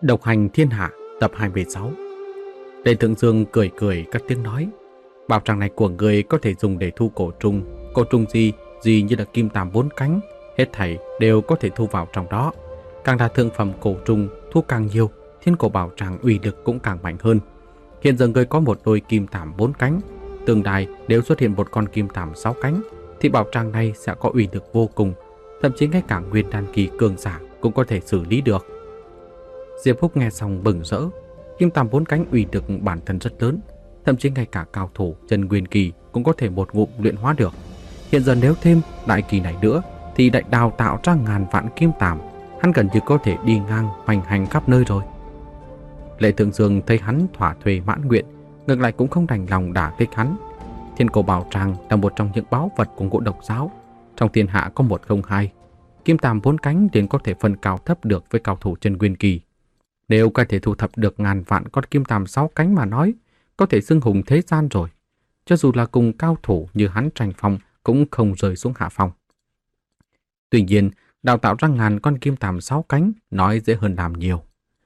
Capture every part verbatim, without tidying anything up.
Độc hành thiên hạ tập hai mươi sáu. Lệ Thượng Dương cười cười cất tiếng nói: bảo tràng này của người có thể dùng để thu cổ trùng. Cổ trùng gì gì như là kim tàm bốn cánh, hết thảy đều có thể thu vào trong đó. Càng là thượng phẩm cổ trùng, thu càng nhiều, thiên cổ bảo tràng uy lực cũng càng mạnh hơn. Hiện giờ người có một đôi kim tàm bốn cánh, tương lai nếu xuất hiện một con kim tàm sáu cánh thì bảo tràng này sẽ có uy lực vô cùng, thậm chí ngay cả nguyên đan kỳ cường giả cũng có thể xử lý được. Diệp Húc nghe xong bừng rỡ. Kim tàm bốn cánh uy lực bản thân rất lớn, thậm chí ngay cả cao thủ chân nguyên kỳ cũng có thể một ngụm luyện hóa được. Hiện giờ nếu thêm đại kỳ này nữa thì đại đào tạo ra ngàn vạn kim tàm, hắn gần như có thể đi ngang hoành hành khắp nơi rồi. Lệ Thượng Dương thấy hắn thỏa thuê mãn nguyện, ngược lại cũng không đành lòng đả kích hắn. Thiên cổ bảo tràng là một trong những báu vật của Ngũ Độc giáo, trong thiên hạ có một không hai. Kim tàm bốn cánh liền có thể phân cao thấp được với cao thủ chân nguyên kỳ. Nếu có thể thu thập được ngàn vạn con kim tàm sáu cánh mà nói, có thể xưng hùng thế gian rồi. Cho dù là cùng cao thủ như hắn tranh phong cũng không rơi xuống hạ phong. Tuy nhiên, đào tạo ra ngàn con kim tàm sáu cánh nói dễ hơn làm nhiều.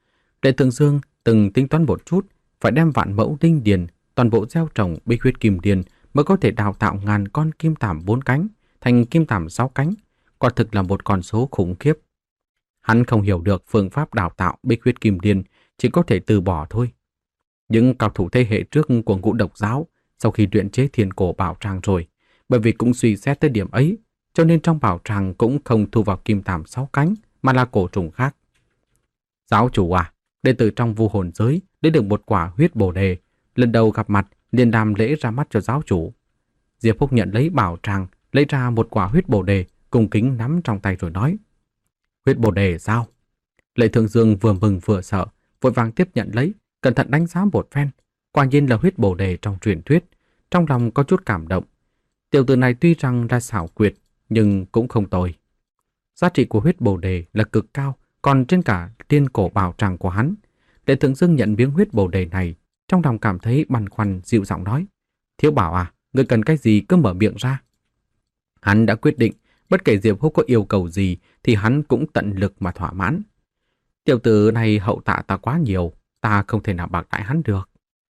Lệ Thượng Dương từng tính toán một chút, phải đem vạn mẫu linh điền, toàn bộ gieo trồng bích huyết kim điền mới có thể đào tạo ngàn con kim tàm bốn cánh thành kim tàm sáu cánh, quả thực là một con số khủng khiếp. Hắn không hiểu được phương pháp đào tạo bích huyết kim điền, chỉ có thể từ bỏ thôi. Những cao thủ thế hệ trước của Ngũ Độc giáo sau khi luyện chế thiên cổ bảo tràng rồi, bởi vì cũng suy xét tới điểm ấy, cho nên trong bảo tràng cũng không thu vào kim tàm sáu cánh mà là cổ trùng khác. Giáo chủ à, đệ tử trong vu hồn giới lấy được một quả huyết bồ đề, lần đầu gặp mặt liền làm lễ ra mắt cho giáo chủ. Diệp Húc nhận lấy bảo tràng, lấy ra một quả huyết bồ đề, cung kính nắm trong tay rồi nói: huyết bồ đề sao? Lệ Thượng Dương vừa mừng vừa sợ, vội vàng tiếp nhận lấy, cẩn thận đánh giá một phen. Quả nhiên là huyết bồ đề trong truyền thuyết, trong lòng có chút cảm động. Tiểu tử này tuy rằng là xảo quyệt, nhưng cũng không tồi. Giá trị của huyết bồ đề là cực cao, còn trên cả thiên cổ bảo tràng của hắn. Lệ Thượng Dương nhận miếng huyết bồ đề này, trong lòng cảm thấy băn khoăn, dịu giọng nói: thiếu bảo à, ngươi cần cái gì cứ mở miệng ra. Hắn đã quyết định, bất kể Diệp Húc có yêu cầu gì thì hắn cũng tận lực mà thỏa mãn. Tiểu tử này hậu tạ ta quá nhiều, ta không thể nào bạc đãi hắn được.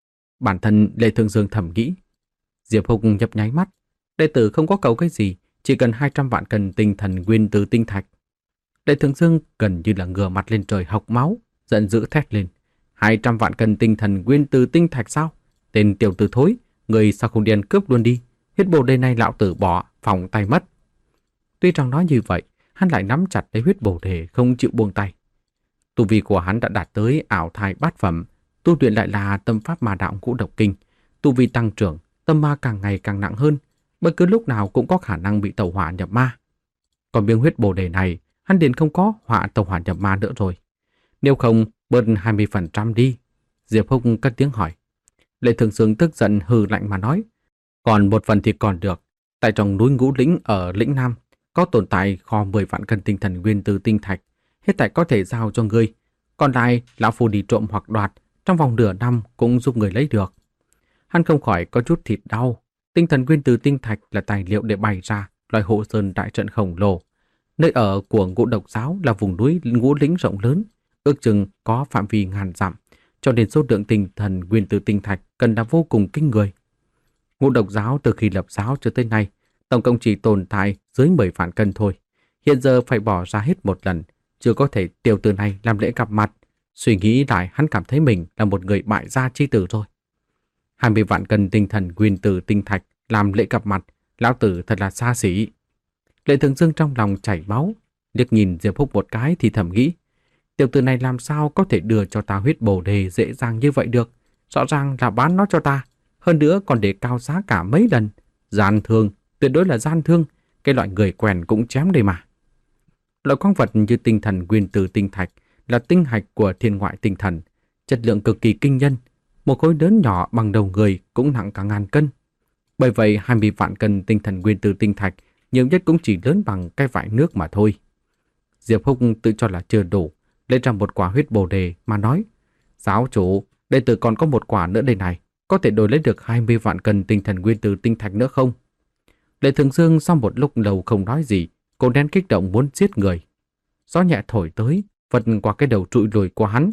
Bản thân Lệ Thượng Dương thầm nghĩ. Diệp Húc nhấp nháy mắt. Đệ tử không có cầu cái gì, chỉ cần hai trăm vạn cân tinh thần nguyên từ tinh thạch. Lệ Thượng Dương gần như là ngửa mặt lên trời hộc máu, giận dữ thét lên: hai trăm vạn cân tinh thần nguyên từ tinh thạch sao? Tên tiểu tử thối, người sao không điên cướp luôn đi, huyết bồ đề này lão tử bỏ, phòng tay mất. Tuy rằng nói như vậy, hắn lại nắm chặt lấy huyết bồ đề không chịu buông tay. Tu vi của hắn đã đạt tới ảo thai bát phẩm, tu luyện lại là tâm pháp ma đạo Ngũ Độc kinh. Tu vi tăng trưởng, tâm ma càng ngày càng nặng hơn, bất cứ lúc nào cũng có khả năng bị tẩu hỏa nhập ma. Còn miếng huyết bồ đề này, hắn liền không có họa tẩu hỏa nhập ma nữa rồi. Nếu không, bớt hai mươi phần trăm đi. Diệp Húc cất tiếng hỏi. Lệ Thượng Dương tức giận hừ lạnh mà nói: còn một phần thì còn được. Tại trong núi Ngũ Lĩnh ở Lĩnh Nam có tồn tại kho mười vạn cân tinh thần nguyên từ tinh thạch, hết thảy có thể giao cho ngươi. Còn lại lão phu đi trộm hoặc đoạt, trong vòng nửa năm cũng giúp người lấy được. Hắn không khỏi có chút thịt đau. Tinh thần nguyên từ tinh thạch là tài liệu để bày ra loại hộ sơn đại trận khổng lồ. Nơi ở của Ngũ Độc giáo là vùng núi Ngũ Lĩnh rộng lớn, ước chừng có phạm vi ngàn dặm, cho nên số lượng tinh thần nguyên từ tinh thạch cần là vô cùng kinh người. Ngũ Độc giáo từ khi lập giáo cho tới nay, tổng cộng chỉ tồn tại dưới mười vạn cân thôi. Hiện giờ phải bỏ ra hết một lần, chưa có thể tiểu tử này làm lễ gặp mặt. Suy nghĩ lại, hắn cảm thấy mình là một người bại gia chi tử rồi. hai mươi vạn cân tinh thần nguyên từ tinh thạch làm lễ gặp mặt, lão tử thật là xa xỉ. Lệ Thượng Dương trong lòng chảy máu, liếc nhìn Diệp Húc một cái thì thầm nghĩ: tiểu tử này làm sao có thể đưa cho ta huyết bồ đề dễ dàng như vậy được? Rõ ràng là bán nó cho ta, hơn nữa còn để cao giá cả mấy lần. Gian thương, tuyệt đối là gian thương, cái loại người quèn cũng chém đây mà. Loại khoáng vật như tinh thần nguyên từ tinh thạch là tinh hạch của thiên ngoại tinh thần, chất lượng cực kỳ kinh nhân, một khối lớn nhỏ bằng đầu người cũng nặng cả ngàn cân. Bởi vậy hai mươi vạn cân tinh thần nguyên từ tinh thạch nhiều nhất cũng chỉ lớn bằng cái vại nước mà thôi. Diệp Húc tự cho là chưa đủ, lấy ra một quả huyết bồ đề mà nói: giáo chủ, đệ tử còn có một quả nữa đây này, có thể đổi lấy được hai mươi vạn cân tinh thần nguyên từ tinh thạch nữa không? Lệ Thượng Dương sau một lúc lâu không nói gì, cô đen kích động muốn giết người. Gió nhẹ thổi tới, vật qua cái đầu trụi lùi của hắn.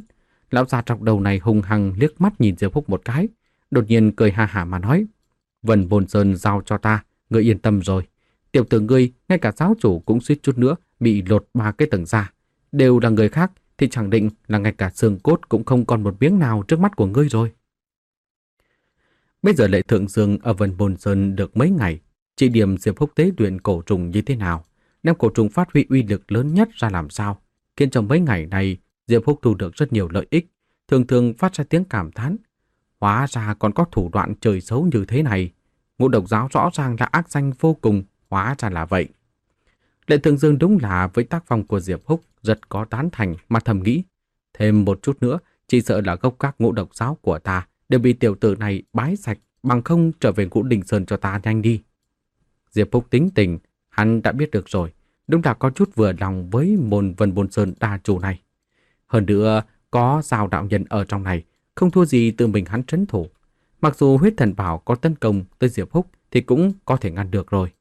Lão già trọc đầu này hung hăng liếc mắt nhìn Diệp Húc một cái, đột nhiên cười ha hả mà nói: Vân Bồn Sơn giao cho ta, ngươi yên tâm rồi. Tiểu tử ngươi, ngay cả giáo chủ cũng suýt chút nữa bị lột ba cái tầng da. Đều là người khác thì chẳng định là ngay cả xương cốt cũng không còn một miếng nào trước mắt của ngươi rồi. Bây giờ Lệ Thượng Dương ở Vân Bồn Sơn được mấy ngày, chỉ điểm Diệp Húc tế luyện cổ trùng như thế nào, đem cổ trùng phát huy uy lực lớn nhất ra làm sao, khiến trong mấy ngày này Diệp Húc thu được rất nhiều lợi ích, thường thường phát ra tiếng cảm thán. Hóa ra còn có thủ đoạn trời xấu như thế này. Ngũ độc giáo rõ ràng là ác danh vô cùng, hóa ra là vậy. Lệ Thượng Dương đúng là với tác phong của Diệp Húc rất có tán thành, mà thầm nghĩ. Thêm một chút nữa, chỉ sợ là gốc các ngũ độc giáo của ta đều bị tiểu tử này bái sạch, bằng không trở về Ngũ Đình Sơn cho ta nhanh đi. Diệp Húc tính tình, hắn đã biết được rồi, đúng là có chút vừa lòng với môn Vân Bồn Sơn đa chủ này. Hơn nữa, có Giao đạo nhân ở trong này, không thua gì tự mình hắn trấn thủ. Mặc dù huyết thần bảo có tấn công tới Diệp Húc thì cũng có thể ngăn được rồi.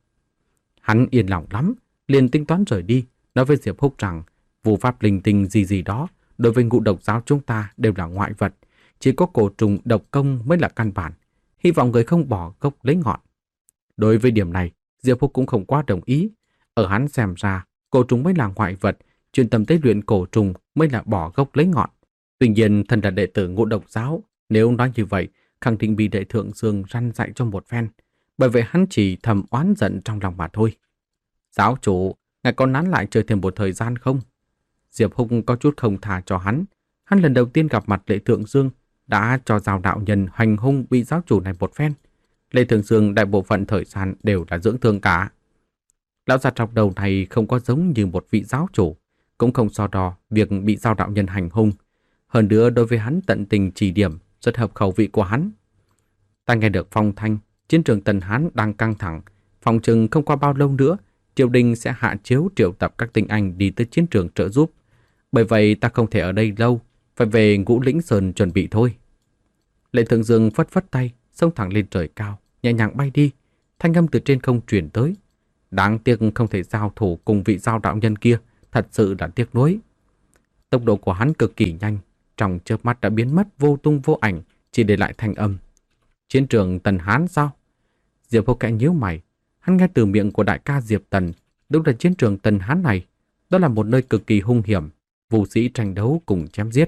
Hắn yên lòng lắm, liền tính toán rời đi, nói với Diệp Húc rằng vụ pháp linh tinh gì gì đó đối với ngũ độc giáo chúng ta đều là ngoại vật, chỉ có cổ trùng độc công mới là căn bản. Hy vọng người không bỏ gốc lấy ngọn. Đối với điểm này, Diệp Húc cũng không quá đồng ý. Ở hắn xem ra, cổ trùng mới là ngoại vật, chuyên tâm tế luyện cổ trùng mới là bỏ gốc lấy ngọn. Tuy nhiên, thân là đệ tử ngũ độc giáo, nếu nói như vậy, khẳng định bị Đệ Thượng Dương răn dạy cho một phen. Bởi vậy hắn chỉ thầm oán giận trong lòng mà thôi. Giáo chủ, ngài có nán lại chơi thêm một thời gian không? Diệp Húc có chút không tha cho hắn. Hắn lần đầu tiên gặp mặt Lệ Thượng Dương đã cho Giao đạo nhân hành hung bị giáo chủ này một phen. Lệ Thượng Dương đại bộ phận thời gian đều là dưỡng thương cả. Lão già trọc đầu này không có giống như một vị giáo chủ, cũng không so đo việc bị Giao đạo nhân hành hung. Hơn nữa đối với hắn tận tình chỉ điểm, rất hợp khẩu vị của hắn. Ta nghe được phong thanh, chiến trường Tần Hán đang căng thẳng, phòng chừng không qua bao lâu nữa, triều đình sẽ hạ chiếu triệu tập các tinh anh đi tới chiến trường trợ giúp. Bởi vậy ta không thể ở đây lâu, phải về Ngũ Lĩnh Sơn chuẩn bị thôi. Lệ Thượng Dương phất phất tay, xông thẳng lên trời cao, nhẹ nhàng bay đi. Thanh âm từ trên không truyền tới. Đáng tiếc không thể giao thủ cùng vị Giao đạo nhân kia, thật sự là tiếc nuối. Tốc độ của hắn cực kỳ nhanh, trong chớp mắt đã biến mất vô tung vô ảnh, chỉ để lại thanh âm. Chiến trường Tần Hán sao? Diệp Húc kẽ nhíu mày, hắn nghe từ miệng của đại ca Diệp Tần, đúng là chiến trường Tần Hán này, đó là một nơi cực kỳ hung hiểm, vũ sĩ tranh đấu cùng chém giết.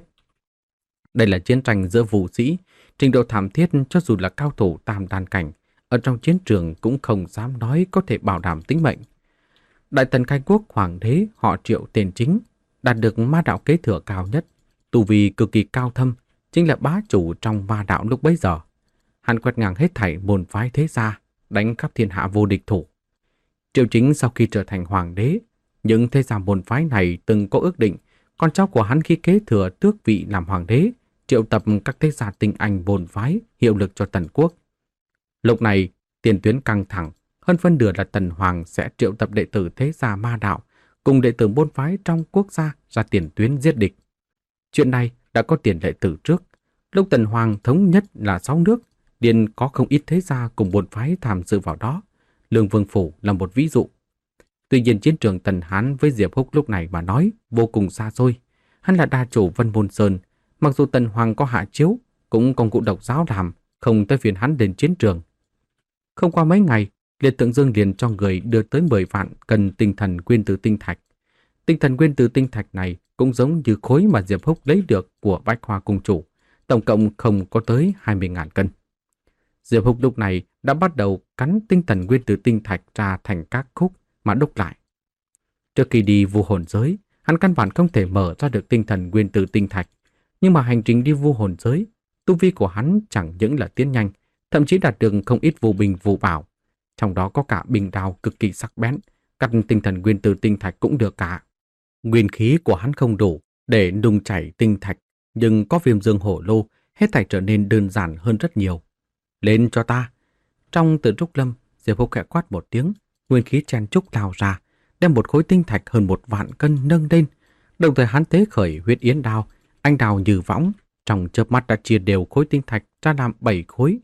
Đây là chiến tranh giữa vũ sĩ, trình độ thảm thiết cho dù là cao thủ tam đan cảnh, ở trong chiến trường cũng không dám nói có thể bảo đảm tính mệnh. Đại Tần khai quốc hoàng đế họ Triệu tên chính, đạt được ma đạo kế thừa cao nhất, tu vi cực kỳ cao thâm, chính là bá chủ trong ma đạo lúc bấy giờ. Hắn quét ngang hết thảy môn phái thế gia, đánh khắp thiên hạ vô địch thủ. Triệu Chính sau khi trở thành hoàng đế, những thế gia môn phái này từng có ước định, con cháu của hắn khi kế thừa tước vị làm hoàng đế, triệu tập các thế gia tinh anh môn phái hiệu lực cho Tần quốc. Lúc này, tiền tuyến căng thẳng, hơn phân nửa là Tần Hoàng sẽ triệu tập đệ tử thế gia ma đạo cùng đệ tử môn phái trong quốc gia ra tiền tuyến giết địch. Chuyện này đã có tiền lệ từ trước. Lúc Tần Hoàng thống nhất là sáu nước, liền có không ít thế gia cùng môn phái tham dự vào đó. Lương Vương Phủ là một ví dụ. Tuy nhiên chiến trường Tần Hán với Diệp Húc lúc này mà nói vô cùng xa xôi. Hắn là đa chủ Vân Bồn Sơn, mặc dù Tần Hoàng có hạ chiếu, cũng còn ngũ độc giáo làm, không tới phiền hắn đến chiến trường. Không qua mấy ngày, Liệt Tượng Dương liền cho người đưa tới mười vạn cân tinh thần nguyên tử tinh thạch. Tinh thần nguyên tử tinh thạch này cũng giống như khối mà Diệp Húc lấy được của Bách Hoa Cung Chủ, tổng cộng không có tới hai mươi ngàn cân. Diệp Húc lúc này đã bắt đầu cắn tinh thần nguyên tử tinh thạch ra thành các khúc mà đúc lại. Trước khi đi vu hồn giới, hắn căn bản không thể mở ra được tinh thần nguyên tử tinh thạch, nhưng mà hành trình đi vu hồn giới, tu vi của hắn chẳng những là tiến nhanh, thậm chí đạt được không ít vu bình vu bảo, trong đó có cả bình đao cực kỳ sắc bén, cắt tinh thần nguyên tử tinh thạch cũng được cả. Nguyên khí của hắn không đủ để nung chảy tinh thạch, nhưng có Viêm Dương Hổ Lô, hết thảy trở nên đơn giản hơn rất nhiều. Lên cho ta! Trong Tử Trúc Lâm, Diệp Húc khẽ quát một tiếng, nguyên khí chen trúc lao ra, đem một khối tinh thạch hơn một vạn cân nâng lên. Đồng thời hắn tế khởi huyết yến đao, anh đào như võng, trong chớp mắt đã chia đều khối tinh thạch ra làm bảy khối.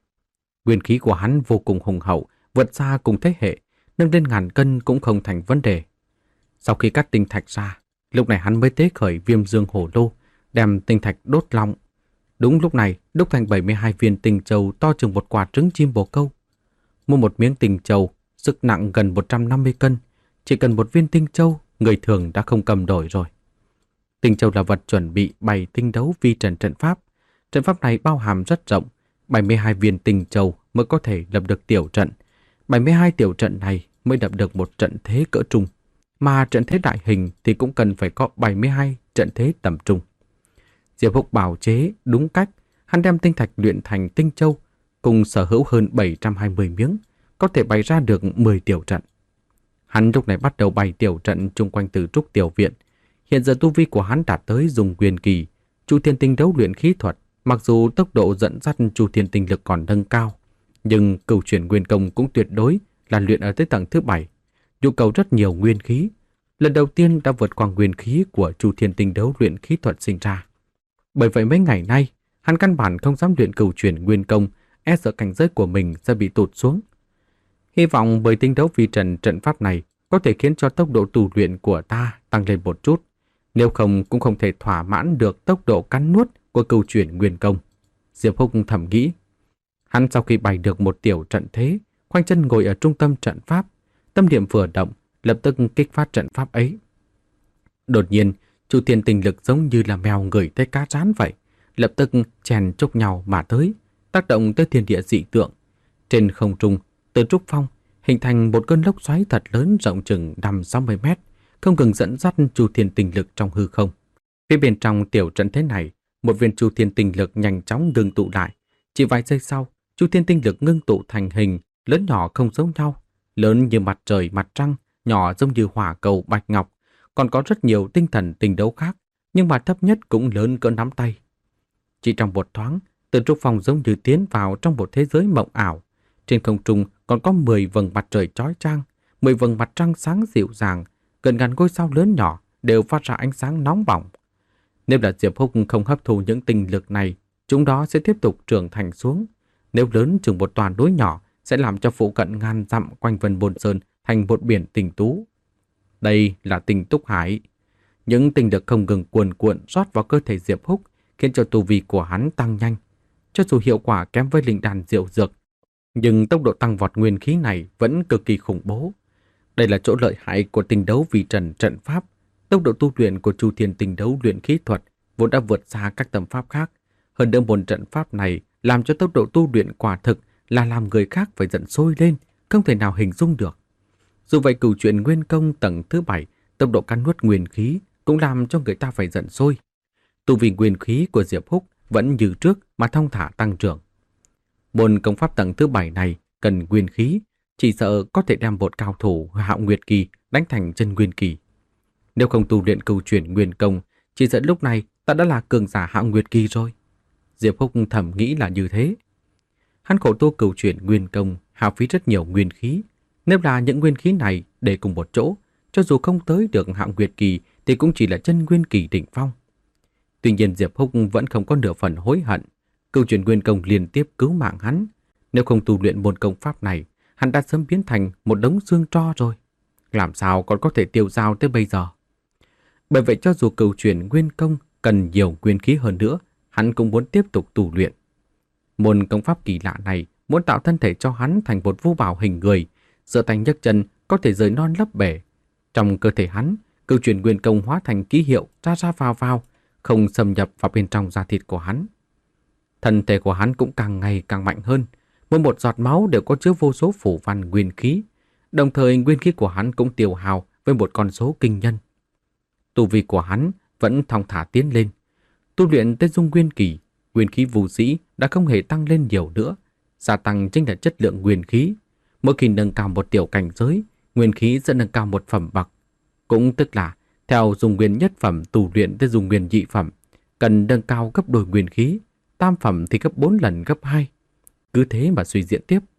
Nguyên khí của hắn vô cùng hùng hậu, vượt xa cùng thế hệ, nâng lên ngàn cân cũng không thành vấn đề. Sau khi cắt tinh thạch ra, lúc này hắn mới tế khởi Viêm Dương Hổ Lô, đem tinh thạch đốt long. Đúng lúc này, đúc thành bảy mươi hai viên tinh châu to chừng một quả trứng chim bồ câu. Mua một miếng tinh châu, sức nặng gần một trăm năm mươi cân, chỉ cần một viên tinh châu, người thường đã không cầm nổi rồi. Tinh châu là vật chuẩn bị bày tinh đấu vi trần trận pháp. Trận pháp này bao hàm rất rộng, bảy mươi hai viên tinh châu mới có thể lập được tiểu trận. bảy mươi hai tiểu trận này mới lập được một trận thế cỡ trung, mà trận thế đại hình thì cũng cần phải có bảy mươi hai trận thế tầm trung. Diệp Húc bào chế đúng cách, hắn đem tinh thạch luyện thành tinh châu, cùng sở hữu hơn bảy trăm hai mươi miếng, có thể bày ra được mười tiểu trận. Hắn lúc này bắt đầu bày tiểu trận chung quanh Tử Trúc tiểu viện. Hiện giờ tu vi của hắn đạt tới dùng quyền kỳ, Chu Thiên Tinh đấu luyện khí thuật, mặc dù tốc độ dẫn dắt Chu Thiên Tinh lực còn nâng cao, nhưng cửu chuyển nguyên công cũng tuyệt đối là luyện ở tới tầng thứ bảy, nhu cầu rất nhiều nguyên khí. Lần đầu tiên đã vượt qua nguyên khí của Chu Thiên Tinh đấu luyện khí thuật sinh ra. Bởi vậy mấy ngày nay, hắn căn bản không dám luyện cửu chuyển nguyên công, e sợ cảnh giới của mình sẽ bị tụt xuống. Hy vọng bởi tinh đấu vi trần trận pháp này có thể khiến cho tốc độ tu luyện của ta tăng lên một chút, nếu không cũng không thể thỏa mãn được tốc độ cắn nuốt của cửu chuyển nguyên công. Diệp Húc thầm nghĩ. Hắn sau khi bày được một tiểu trận thế, khoanh chân ngồi ở trung tâm trận pháp, tâm niệm vừa động, lập tức kích phát trận pháp ấy. Đột nhiên, Chu Thiên Tinh lực giống như là mèo ngửi thấy cá rán vậy, lập tức chèn chúc nhau mà tới, tác động tới thiên địa dị tượng. Trên không trung, từ trúc phong hình thành một cơn lốc xoáy thật lớn rộng chừng năm sáu mươi mét, không ngừng dẫn dắt Chu Thiên Tinh lực trong hư không. Phía bên trong tiểu trận thế này, một viên Chu Thiên Tinh lực nhanh chóng ngưng tụ lại. Chỉ vài giây sau, Chu Thiên Tinh lực ngưng tụ thành hình lớn nhỏ không giống nhau, lớn như mặt trời mặt trăng, nhỏ giống như hỏa cầu bạch ngọc. Còn có rất nhiều tinh thần tinh đấu khác, nhưng mà thấp nhất cũng lớn cỡ nắm tay. Chỉ trong một thoáng, Từ Trúc Phong giống như tiến vào trong một thế giới mộng ảo. Trên không trung còn có mười vầng mặt trời chói chang, mười vầng mặt trăng sáng dịu dàng, gần ngàn ngôi sao lớn nhỏ đều phát ra ánh sáng nóng bỏng. Nếu là Diệp Húc không hấp thu những tinh lực này, chúng đó sẽ tiếp tục trưởng thành xuống. Nếu lớn chừng một toàn núi nhỏ, sẽ làm cho phụ cận ngàn dặm quanh Vân Bồn Sơn thành một biển tinh tú. Đây là tinh túc hải. Những tinh lực không ngừng cuồn cuộn rót vào cơ thể Diệp Húc, khiến cho tu vi của hắn tăng nhanh. Cho dù hiệu quả kém với linh đan diệu dược, nhưng tốc độ tăng vọt nguyên khí này vẫn cực kỳ khủng bố. Đây là chỗ lợi hại của tinh đấu vi trần trận pháp. Tốc độ tu luyện của Chu Thiên Tinh đấu luyện khí thuật vốn đã vượt xa các tầm pháp khác. Hơn nữa môn trận pháp này làm cho tốc độ tu luyện quả thực là làm người khác phải giận sôi lên, không thể nào hình dung được. Dù vậy, cửu chuyển nguyên công tầng thứ bảy, tốc độ cắn nuốt nguyên khí cũng làm cho người ta phải giận sôi. Tu vi nguyên khí của Diệp Húc vẫn như trước mà thong thả tăng trưởng. Môn công pháp tầng thứ bảy này cần nguyên khí, chỉ sợ có thể đem một cao thủ hạo nguyệt kỳ đánh thành chân nguyên kỳ. Nếu không tu luyện cửu chuyển nguyên công, chỉ sợ lúc này ta đã là cường giả hạo nguyệt kỳ rồi. Diệp Húc thầm nghĩ là như thế. Hắn khổ tu cửu chuyển nguyên công, hao phí rất nhiều nguyên khí. Nếu là những nguyên khí này để cùng một chỗ, cho dù không tới được hạo nguyệt kỳ thì cũng chỉ là chân nguyên kỳ đỉnh phong. Tuy nhiên Diệp Húc vẫn không có nửa phần hối hận. Cửu chuyển nguyên công liên tiếp cứu mạng hắn. Nếu không tu luyện môn công pháp này, hắn đã sớm biến thành một đống xương tro rồi. Làm sao còn có thể tiêu dao tới bây giờ? Bởi vậy cho dù cửu chuyển nguyên công cần nhiều nguyên khí hơn nữa, hắn cũng muốn tiếp tục tu luyện. Môn công pháp kỳ lạ này muốn tạo thân thể cho hắn thành một vu bảo hình người, giơ tay nhấc chân có thể rời non lấp bể. Trong cơ thể hắn, cửu chuyển nguyên công hóa thành ký hiệu ra ra vào vào, không xâm nhập vào bên trong da thịt của hắn. Thân thể của hắn cũng càng ngày càng mạnh hơn, mỗi một giọt máu đều có chứa vô số phủ văn nguyên khí, đồng thời nguyên khí của hắn cũng tiêu hao với một con số kinh nhân. Tu vi của hắn vẫn thong thả tiến lên. Tu luyện tới dung nguyên kỳ, nguyên khí vũ sĩ đã không hề tăng lên nhiều nữa, gia tăng chính là chất lượng nguyên khí. Mỗi khi nâng cao một tiểu cảnh giới, nguyên khí sẽ nâng cao một phẩm bậc. Cũng tức là theo dung nguyên nhất phẩm tu luyện tới dung nguyên nhị phẩm, cần nâng cao gấp đôi nguyên khí, tam phẩm thì gấp bốn lần gấp hai. Cứ thế mà suy diễn tiếp.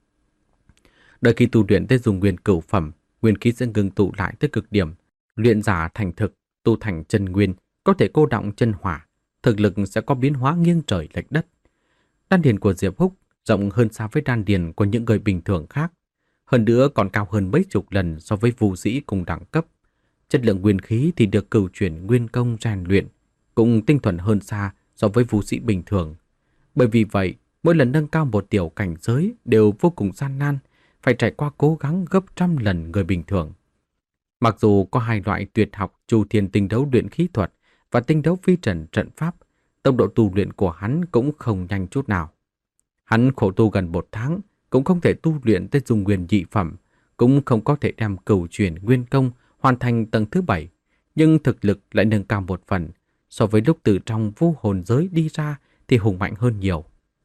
Đợi khi tu luyện tới dung nguyên cửu phẩm, nguyên khí sẽ ngưng tụ lại tới cực điểm. Luyện giả thành thực, tu thành chân nguyên, có thể cô đọng chân hỏa, thực lực sẽ có biến hóa nghiêng trời lệch đất. Đan điền của Diệp Húc rộng hơn xa với đan điền của những người bình thường khác, hơn nữa còn cao hơn mấy chục lần so với vũ sĩ cùng đẳng cấp. Chất lượng nguyên khí thì được cửu chuyển nguyên công rèn luyện, cũng tinh thuần hơn xa so với vũ sĩ bình thường. Bởi vì vậy, mỗi lần nâng cao một tiểu cảnh giới đều vô cùng gian nan, phải trải qua cố gắng gấp trăm lần người bình thường. Mặc dù có hai loại tuyệt học chu thiên tinh đấu luyện khí thuật và tinh đấu phi trần trận pháp, tốc độ tu luyện của hắn cũng không nhanh chút nào. Hắn khổ tu gần một tháng, cũng không thể tu luyện tới dung nguyên dị phẩm, cũng không có thể đem cửu chuyển nguyên công hoàn thành tầng thứ bảy, nhưng thực lực lại nâng cao một phần. So với lúc từ trong vu hồn giới đi ra thì hùng mạnh hơn nhiều.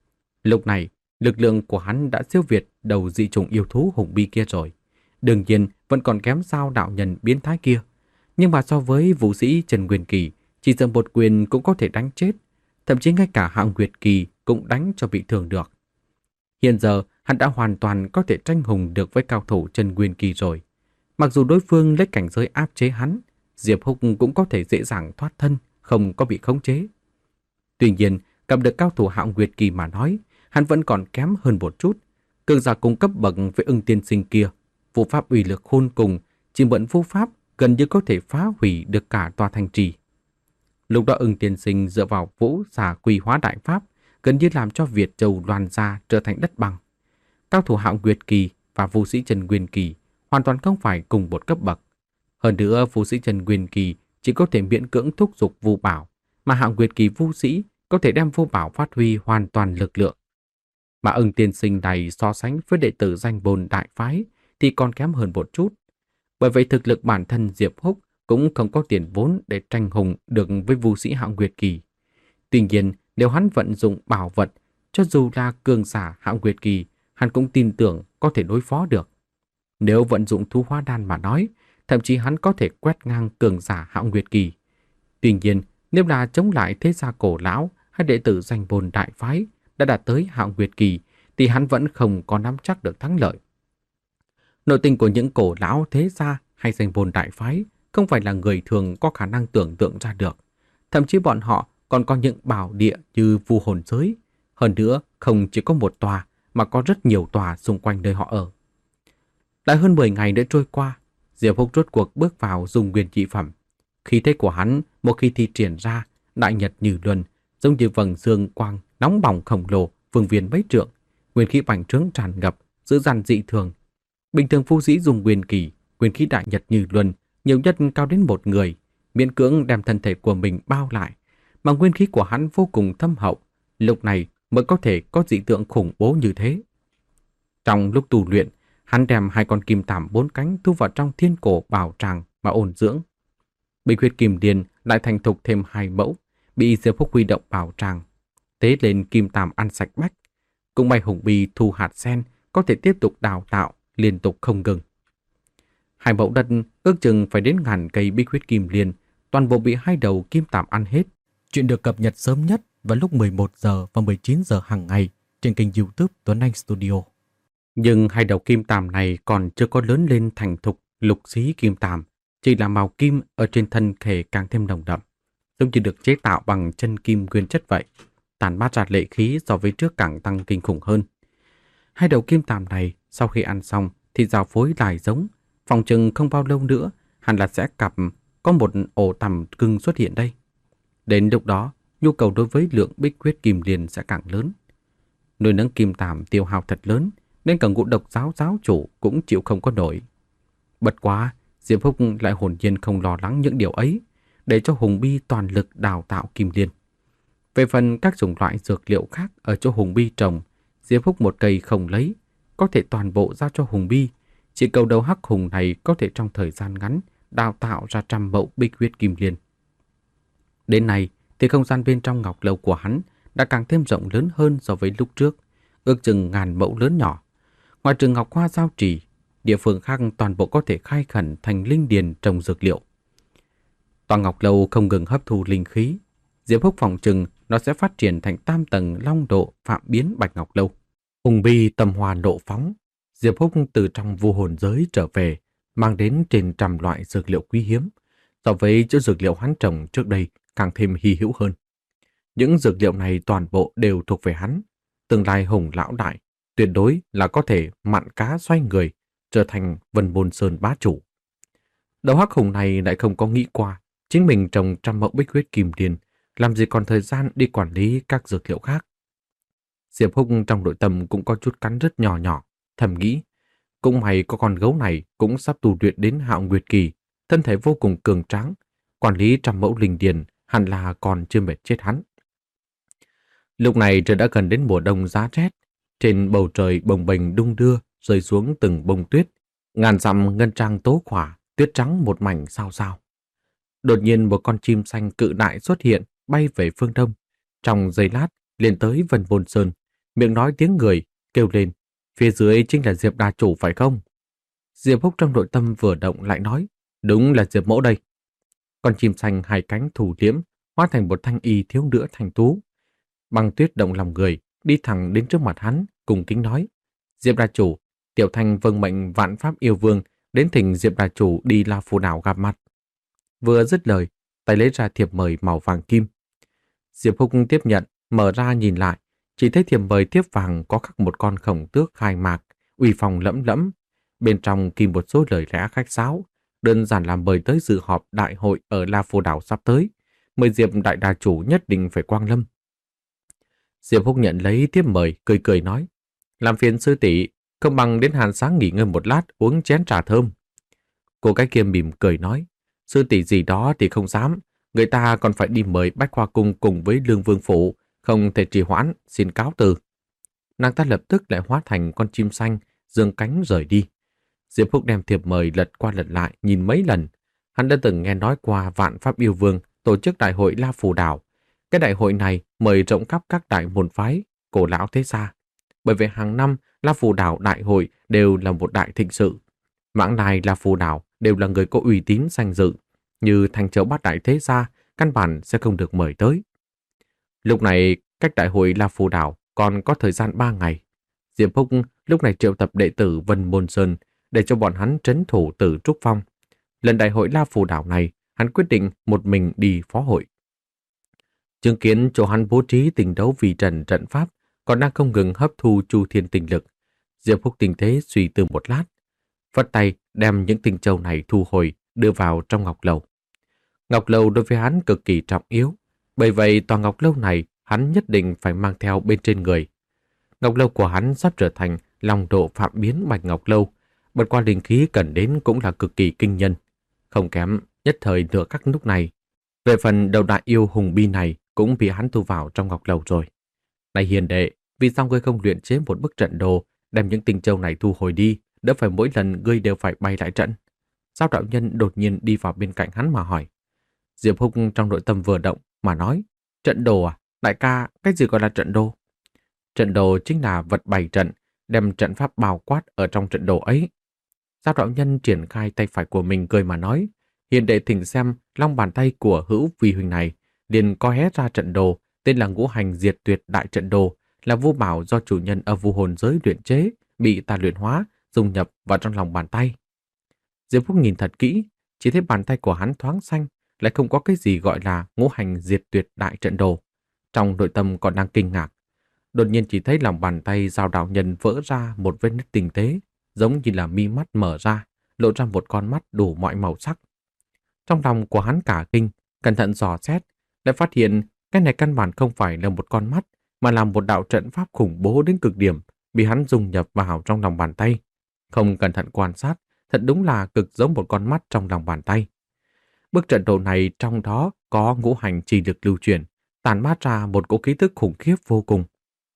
Lúc này, lực lượng của hắn đã siêu việt đầu dị chủng yêu thú hùng bi kia rồi. Đương nhiên vẫn còn kém sao đạo nhân biến thái kia. Nhưng mà so với vũ sĩ Trần Nguyên Kỳ, chỉ cần một quyền cũng có thể đánh chết. Thậm chí ngay cả Hạng Nguyệt Kỳ cũng đánh cho bị thương được. Hiện giờ, hắn đã hoàn toàn có thể tranh hùng được với cao thủ Trần Nguyên Kỳ rồi. Mặc dù đối phương lấy cảnh giới áp chế hắn, Diệp Húc cũng có thể dễ dàng thoát thân, không có bị khống chế. Tuy nhiên, gặp được cao thủ Hạng Nguyệt Kỳ mà nói, hắn vẫn còn kém hơn một chút. Cường giả cùng cấp bậc với Ưng tiên sinh kia, vũ pháp uy lực khôn cùng, chỉ mượn vũ pháp gần như có thể phá hủy được cả tòa thành trì. Lúc đó Ưng tiên sinh dựa vào vũ xà quy hóa đại pháp, gần như làm cho Việt Châu loàn ra trở thành đất bằng. Cao thủ Hạng Nguyệt Kỳ và vũ sĩ Trần Nguyên Kỳ hoàn toàn không phải cùng một cấp bậc. Hơn nữa, vũ sĩ Trần Nguyên Kỳ chỉ có thể miễn cưỡng thúc giục vu bảo, mà Hạng Nguyệt Kỳ vũ sĩ có thể đem vu bảo phát huy hoàn toàn lực lượng. Mà Ưng tiên sinh này so sánh với đệ tử danh bồn đại phái thì còn kém hơn một chút. Bởi vậy thực lực bản thân Diệp Húc cũng không có tiền vốn để tranh hùng được với vũ sĩ Hạng Nguyệt Kỳ. Tuy nhiên, nếu hắn vận dụng bảo vật, cho dù là cường giả Hạng Nguyệt Kỳ, hắn cũng tin tưởng có thể đối phó được. Nếu vận dụng thu hóa đan mà nói, thậm chí hắn có thể quét ngang cường giả Hạng Nguyệt Kỳ. Tuy nhiên, nếu là chống lại thế gia cổ lão hay đệ tử danh bồn đại phái đã đạt tới Hạng Nguyệt Kỳ, thì hắn vẫn không có nắm chắc được thắng lợi. Nội tình của những cổ lão thế gia hay danh bồn đại phái không phải là người thường có khả năng tưởng tượng ra được. Thậm chí bọn họ còn có những bảo địa như vu hồn giới. Hơn nữa, không chỉ có một tòa mà có rất nhiều tòa xung quanh nơi họ ở. Đã hơn mười ngày đã trôi qua, Diệp Húc rốt cuộc bước vào dung nguyên dị phẩm. Khí thế của hắn một khi thi triển ra, đại nhật như luân, giống như vầng dương quang nóng bỏng khổng lồ, phương viên mấy trượng, nguyên khí bành trướng tràn ngập, dữ dằn dị thường. Bình thường phu sĩ dùng nguyên kỳ, nguyên khí đại nhật như luân, nhiều nhất cao đến một người, miễn cưỡng đem thân thể của mình bao lại, mà nguyên khí của hắn vô cùng thâm hậu, lúc này mới có thể có dị tượng khủng bố như thế. Trong lúc tu luyện, hắn đem hai con kim tảm bốn cánh thu vào trong thiên cổ bảo tràng mà ôn dưỡng. Bích huyết kim điền lại thành thục thêm hai mẫu, bị Diệp Húc huy động bảo tràng, tế lên kim tảm ăn sạch bách. Cũng may hùng bi thu hạt sen có thể tiếp tục đào tạo liên tục không ngừng. Hai mẫu đất ước chừng phải đến ngàn cây bích huyết kim liên, toàn bộ bị hai đầu kim tảm ăn hết. Chuyện được cập nhật sớm nhất vào lúc mười một giờ và mười chín giờ hàng ngày trên kênh YouTube Tuấn Anh Studio. Nhưng hai đầu kim tàm này còn chưa có lớn lên thành thục lục xí kim tàm, chỉ là màu kim ở trên thân thể càng thêm nồng đậm, giống như được chế tạo bằng chân kim nguyên chất vậy, tản mát ra lệ khí so với trước càng tăng kinh khủng hơn. Hai đầu kim tàm này sau khi ăn xong thì giao phối lại giống, phòng chừng không bao lâu nữa hẳn là sẽ cặp có một ổ tằm cưng xuất hiện đây. Đến lúc đó, nhu cầu đối với lượng bích huyết kim liên sẽ càng lớn. Nuôi nấng kim tàm tiêu hao thật lớn, nên cả ngũ độc giáo giáo chủ cũng chịu không có nổi. Bất quá, Diệp Húc lại hồn nhiên không lo lắng những điều ấy, để cho Hùng Bi toàn lực đào tạo kim liên. Về phần các chủng loại dược liệu khác ở chỗ Hùng Bi trồng, Diệp Húc một cây không lấy, có thể toàn bộ giao cho Hùng Bi. Chỉ cầu đầu hắc hùng này có thể trong thời gian ngắn đào tạo ra trăm mẫu bích huyết kim liên. Đến nay thì không gian bên trong ngọc lâu của hắn đã càng thêm rộng lớn hơn so với lúc trước, ước chừng ngàn mẫu lớn nhỏ. Ngoài trường ngọc hoa giao trì, địa phương khác toàn bộ có thể khai khẩn thành linh điền trồng dược liệu. Tòa ngọc lâu không ngừng hấp thu linh khí, Diệp Húc phòng chừng nó sẽ phát triển thành tam tầng long độ phạm biến bạch ngọc lâu. Hùng Bi tâm hoa nộ phóng, Diệp Húc từ trong vu hồn giới trở về, mang đến trên trăm loại dược liệu quý hiếm, so với chỗ dược liệu hắn trồng trước đây càng thêm hy hữu hơn. Những dược liệu này toàn bộ đều thuộc về hắn, tương lai Hùng lão đại tuyệt đối là có thể mặn cá xoay người, trở thành Vân Bôn Sơn bá chủ. Đầu hắc hùng này lại không có nghĩ qua chính mình trồng trăm mẫu bích huyết kim liên làm gì còn thời gian đi quản lý các dược liệu khác. Diệp Húc trong nội tâm cũng có chút cắn rứt nhỏ nhỏ, thầm nghĩ, cũng may có con gấu này cũng sắp tu luyện đến Hạo Nguyệt kỳ, thân thể vô cùng cường tráng, quản lý trăm mẫu linh điền hẳn là còn chưa mệt chết hắn. Lúc này trời đã gần đến mùa đông giá rét, trên bầu trời bồng bềnh đung đưa rơi xuống từng bông tuyết, ngàn dặm ngân trang tố khỏa, tuyết trắng một mảnh sao sao. Đột nhiên một con chim xanh cự đại xuất hiện, bay về phương đông. Trong giây lát, liền tới Vân Môn Sơn, miệng nói tiếng người, kêu lên, phía dưới chính là Diệp Đà Chủ phải không? Diệp Húc trong nội tâm vừa động lại nói, đúng là Diệp Mẫu đây. Con chim xanh hai cánh thủ liễm, hóa thành một thanh y thiếu nữ thanh tú. Băng tuyết động lòng người, đi thẳng đến trước mặt hắn, cùng kính nói, Diệp Đà Chủ, Tiểu Thanh vâng mệnh Vạn Pháp Yêu Vương đến thỉnh Diệp Đà Chủ đi La Phù Đảo gặp mặt. Vừa dứt lời, tay lấy ra thiệp mời màu vàng kim. Diệp Húc tiếp nhận, mở ra nhìn lại, chỉ thấy thiệp mời tiếp vàng có khắc một con khổng tước khai mạc, uy phong lẫm lẫm. Bên trong ghi một số lời lẽ khách sáo, đơn giản là mời tới dự họp đại hội ở La Phù Đảo sắp tới, mời Diệp Đại Đà Chủ nhất định phải quang lâm. Diệp Húc nhận lấy thiệp mời, cười cười nói, làm phiền sư tỷ, không bằng đến Hàn Sáng nghỉ ngơi một lát uống chén trà thơm. Cô cái kia mỉm cười nói, sư tỷ gì đó thì không dám, người ta còn phải đi mời Bách Hoa Cung cùng với Lương Vương Phủ, không thể trì hoãn, xin cáo từ. Nàng ta lập tức lại hóa thành con chim xanh, dương cánh rời đi. Diệp Húc đem thiệp mời lật qua lật lại nhìn mấy lần. Hắn đã từng nghe nói qua Vạn Pháp Yêu Vương tổ chức đại hội La Phù Đảo. Cái đại hội này mời rộng khắp các đại môn phái, cổ lão thế gia. Bởi vì hàng năm La Phù Đảo đại hội đều là một đại thịnh sự. Mãng này La Phù Đảo đều là người có uy tín danh dự, như thành chớ bát đại thế gia, căn bản sẽ không được mời tới. Lúc này, cách đại hội La Phù Đảo còn có thời gian ba ngày. Diệp Húc lúc này triệu tập đệ tử Vân Môn Sơn để cho bọn hắn trấn thủ Tử Trúc Phong. Lần đại hội La Phù Đảo này, hắn quyết định một mình đi phó hội. Chứng kiến chỗ hắn bố trí tình đấu vì trần trận pháp còn đang không ngừng hấp thu chu thiên tinh lực. Diệp Húc tình thế suy tư một lát, phất tay đem những tinh châu này thu hồi, đưa vào trong ngọc lầu. Ngọc lầu đối với hắn cực kỳ trọng yếu, bởi vậy tòa ngọc lâu này hắn nhất định phải mang theo bên trên người. Ngọc lâu của hắn sắp trở thành long độ phạm biến bạch ngọc lâu, bật qua linh khí cần đến cũng là cực kỳ kinh nhân, không kém nhất thời nửa các lúc này. Về phần đầu đại yêu hùng bi này cũng bị hắn thu vào trong ngọc lầu rồi. Này hiền đệ, vì sao ngươi không luyện chế một bức trận đồ, đem những tinh châu này thu hồi đi, đỡ phải mỗi lần ngươi đều phải bay lại trận? Sao đạo nhân đột nhiên đi vào bên cạnh hắn mà hỏi. Diệp Húc trong nội tâm vừa động mà nói, trận đồ à? Đại ca, cái gì gọi là trận đồ? Trận đồ chính là vật bày trận, đem trận pháp bao quát ở trong trận đồ ấy. Sao đạo nhân triển khai tay phải của mình cười mà nói, hiền đệ thỉnh xem long bàn tay của hữu vi huynh này, liền co hé ra trận đồ, tên là Ngũ Hành Diệt Tuyệt Đại Trận Đồ, là vô bảo do chủ nhân ở vu hồn giới luyện chế, bị ta luyện hóa, dung nhập vào trong lòng bàn tay. Diệp Phúc nhìn thật kỹ, chỉ thấy bàn tay của hắn thoáng xanh, lại không có cái gì gọi là Ngũ Hành Diệt Tuyệt Đại Trận Đồ. Trong nội tâm còn đang kinh ngạc, đột nhiên chỉ thấy lòng bàn tay Giao đạo nhân vỡ ra một vết nứt tinh tế, giống như là mi mắt mở ra, lộ ra một con mắt đủ mọi màu sắc. Trong lòng của hắn cả kinh, cẩn thận dò xét, lại phát hiện cái này căn bản không phải là một con mắt, mà là một đạo trận pháp khủng bố đến cực điểm, bị hắn dung nhập vào trong lòng bàn tay. Không cẩn thận quan sát, thật đúng là cực giống một con mắt trong lòng bàn tay. Bức trận đồ này trong đó có ngũ hành chi lực lưu truyền, tản mát ra một cỗ khí tức khủng khiếp vô cùng.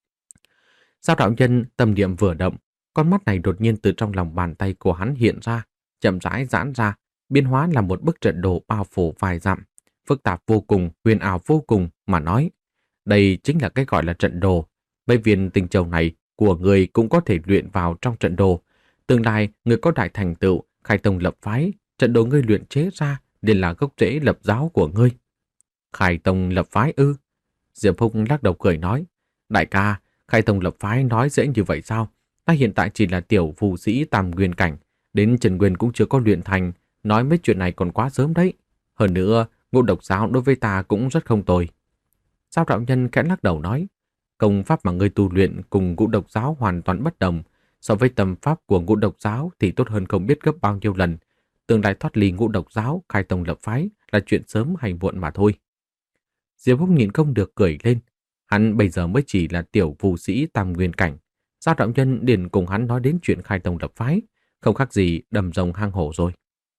Giao đạo nhân tâm niệm vừa động, con mắt này đột nhiên từ trong lòng bàn tay của hắn hiện ra, chậm rãi giãn ra, biến hóa làm một bức trận đồ bao phủ vài dặm, phức tạp vô cùng, huyền ảo vô cùng mà nói. Đây chính là cái gọi là trận đồ. Mấy viên tinh châu này của người cũng có thể luyện vào trong trận đồ. Tương lai người có đại thành tựu, khai tông lập phái, trận đồ ngươi luyện chế ra liền là gốc rễ lập giáo của ngươi. Khai tông lập phái ư? Diệp Húc lắc đầu cười nói, đại ca, khai tông lập phái nói dễ như vậy sao? Ta hiện tại chỉ là tiểu phù sĩ tam nguyên cảnh, đến Trần Nguyên cũng chưa có luyện thành, nói mấy chuyện này còn quá sớm đấy. Hơn nữa, ngũ độc giáo đối với ta cũng rất không tồi. Sao đạo nhân khẽ lắc đầu nói, công pháp mà ngươi tu luyện cùng ngũ độc giáo hoàn toàn bất đồng, so với tâm pháp của ngũ độc giáo thì tốt hơn không biết gấp bao nhiêu lần. Tương lai thoát ly ngũ độc giáo, khai tông lập phái là chuyện sớm hay muộn mà thôi. Diệp Húc nhìn không được cười lên. Hắn bây giờ mới chỉ là tiểu vu sĩ tam nguyên cảnh. Giao đạo nhân liền cùng hắn nói đến chuyện khai tông lập phái, không khác gì đầm rồng hang hổ rồi.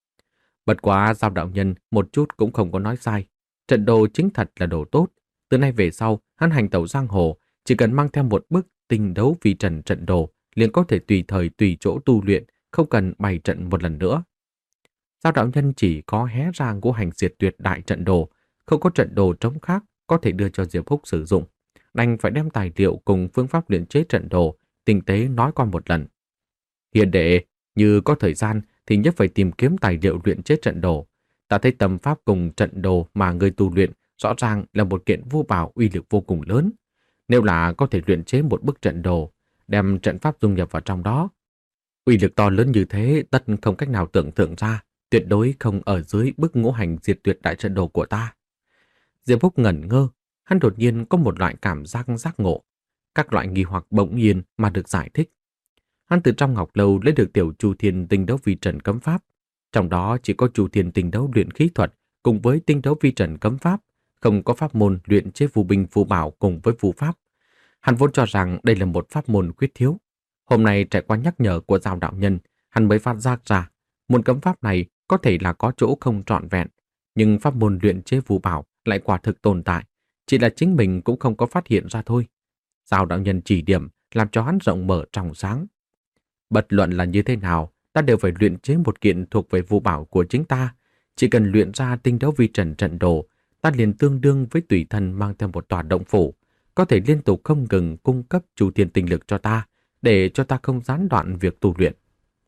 Bất quá Giao đạo nhân một chút cũng không có nói sai. Trận đồ chính thật là đồ tốt. Từ nay về sau, hắn hành tẩu giang hồ, chỉ cần mang theo một bức tinh đấu vi trần trận đồ, liền có thể tùy thời tùy chỗ tu luyện, không cần bày trận một lần nữa. Giao đạo nhân chỉ có hé ra ngũ hành diệt tuyệt đại trận đồ, không có trận đồ trống khác có thể đưa cho Diệp Húc sử dụng. Đành phải đem tài liệu cùng phương pháp luyện chế trận đồ tinh tế nói qua một lần. Hiền đệ, như có thời gian thì nhất phải tìm kiếm tài liệu luyện chế trận đồ. Ta thấy tâm pháp cùng trận đồ mà người tu luyện rõ ràng là một kiện vô bảo uy lực vô cùng lớn. Nếu là có thể luyện chế một bức trận đồ, đem trận pháp dung nhập vào trong đó, uy lực to lớn như thế tất không cách nào tưởng tượng ra, tuyệt đối không ở dưới bức ngũ hành diệt tuyệt đại trận đồ của ta. Diệp Húc ngẩn ngơ, hắn đột nhiên có một loại cảm giác giác ngộ. Các loại nghi hoặc bỗng nhiên mà được giải thích. Hắn từ trong ngọc lâu lấy được tiểu Chu Thiên tinh đấu vi trần cấm pháp. Trong đó chỉ có Chu Thiên tinh đấu luyện khí thuật cùng với tinh đấu vi trần cấm pháp, không có pháp môn luyện chế phù binh phù bảo cùng với phù pháp. Hắn vốn cho rằng đây là một pháp môn khuyết thiếu. Hôm nay trải qua nhắc nhở của Giao đạo nhân, hắn mới phát giác ra, môn cấm pháp này có thể là có chỗ không trọn vẹn, nhưng pháp môn luyện chế phù bảo lại quả thực tồn tại, chỉ là chính mình cũng không có phát hiện ra thôi. Giao đạo nhân chỉ điểm, làm cho hắn rộng mở trong sáng. Bất luận là như thế nào, ta đều phải luyện chế một kiện thuộc về phù bảo của chính ta. Chỉ cần luyện ra tinh đấu vi trần trận đồ, ta liền tương đương với tùy thân mang theo một tòa động phủ, có thể liên tục không ngừng cung cấp Chu Thiên tinh lực cho ta, để cho ta không gián đoạn việc tu luyện.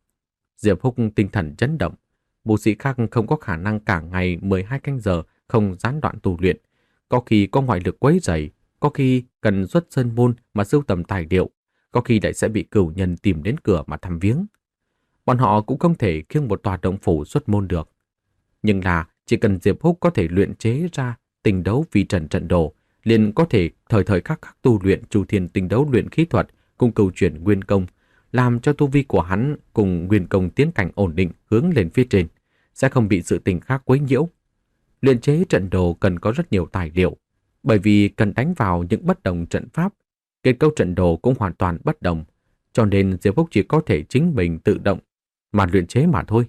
Diệp Húc tinh thần chấn động. Bù sĩ khác không có khả năng cả ngày mười hai canh giờ không gián đoạn tu luyện. Có khi có ngoại lực quấy rầy, có khi cần xuất sơn môn mà sưu tầm tài liệu, có khi lại sẽ bị cửu nhân tìm đến cửa mà thăm viếng. Bọn họ cũng không thể khiêng một tòa động phủ xuất môn được. Nhưng là chỉ cần Diệp Húc có thể luyện chế ra tinh đấu vi trần trận đồ, liền có thể thời thời khắc khắc tu luyện Chu Thiên tinh đấu luyện khí thuật cùng cầu chuyển nguyên công, làm cho tu vi của hắn cùng nguyên công tiến cảnh ổn định hướng lên phía trên, sẽ không bị sự tình khác quấy nhiễu. Luyện chế trận đồ cần có rất nhiều tài liệu, bởi vì cần đánh vào những bất đồng trận pháp, kết cấu trận đồ cũng hoàn toàn bất đồng, cho nên Diệp Húc chỉ có thể chính mình tự động mà luyện chế mà thôi.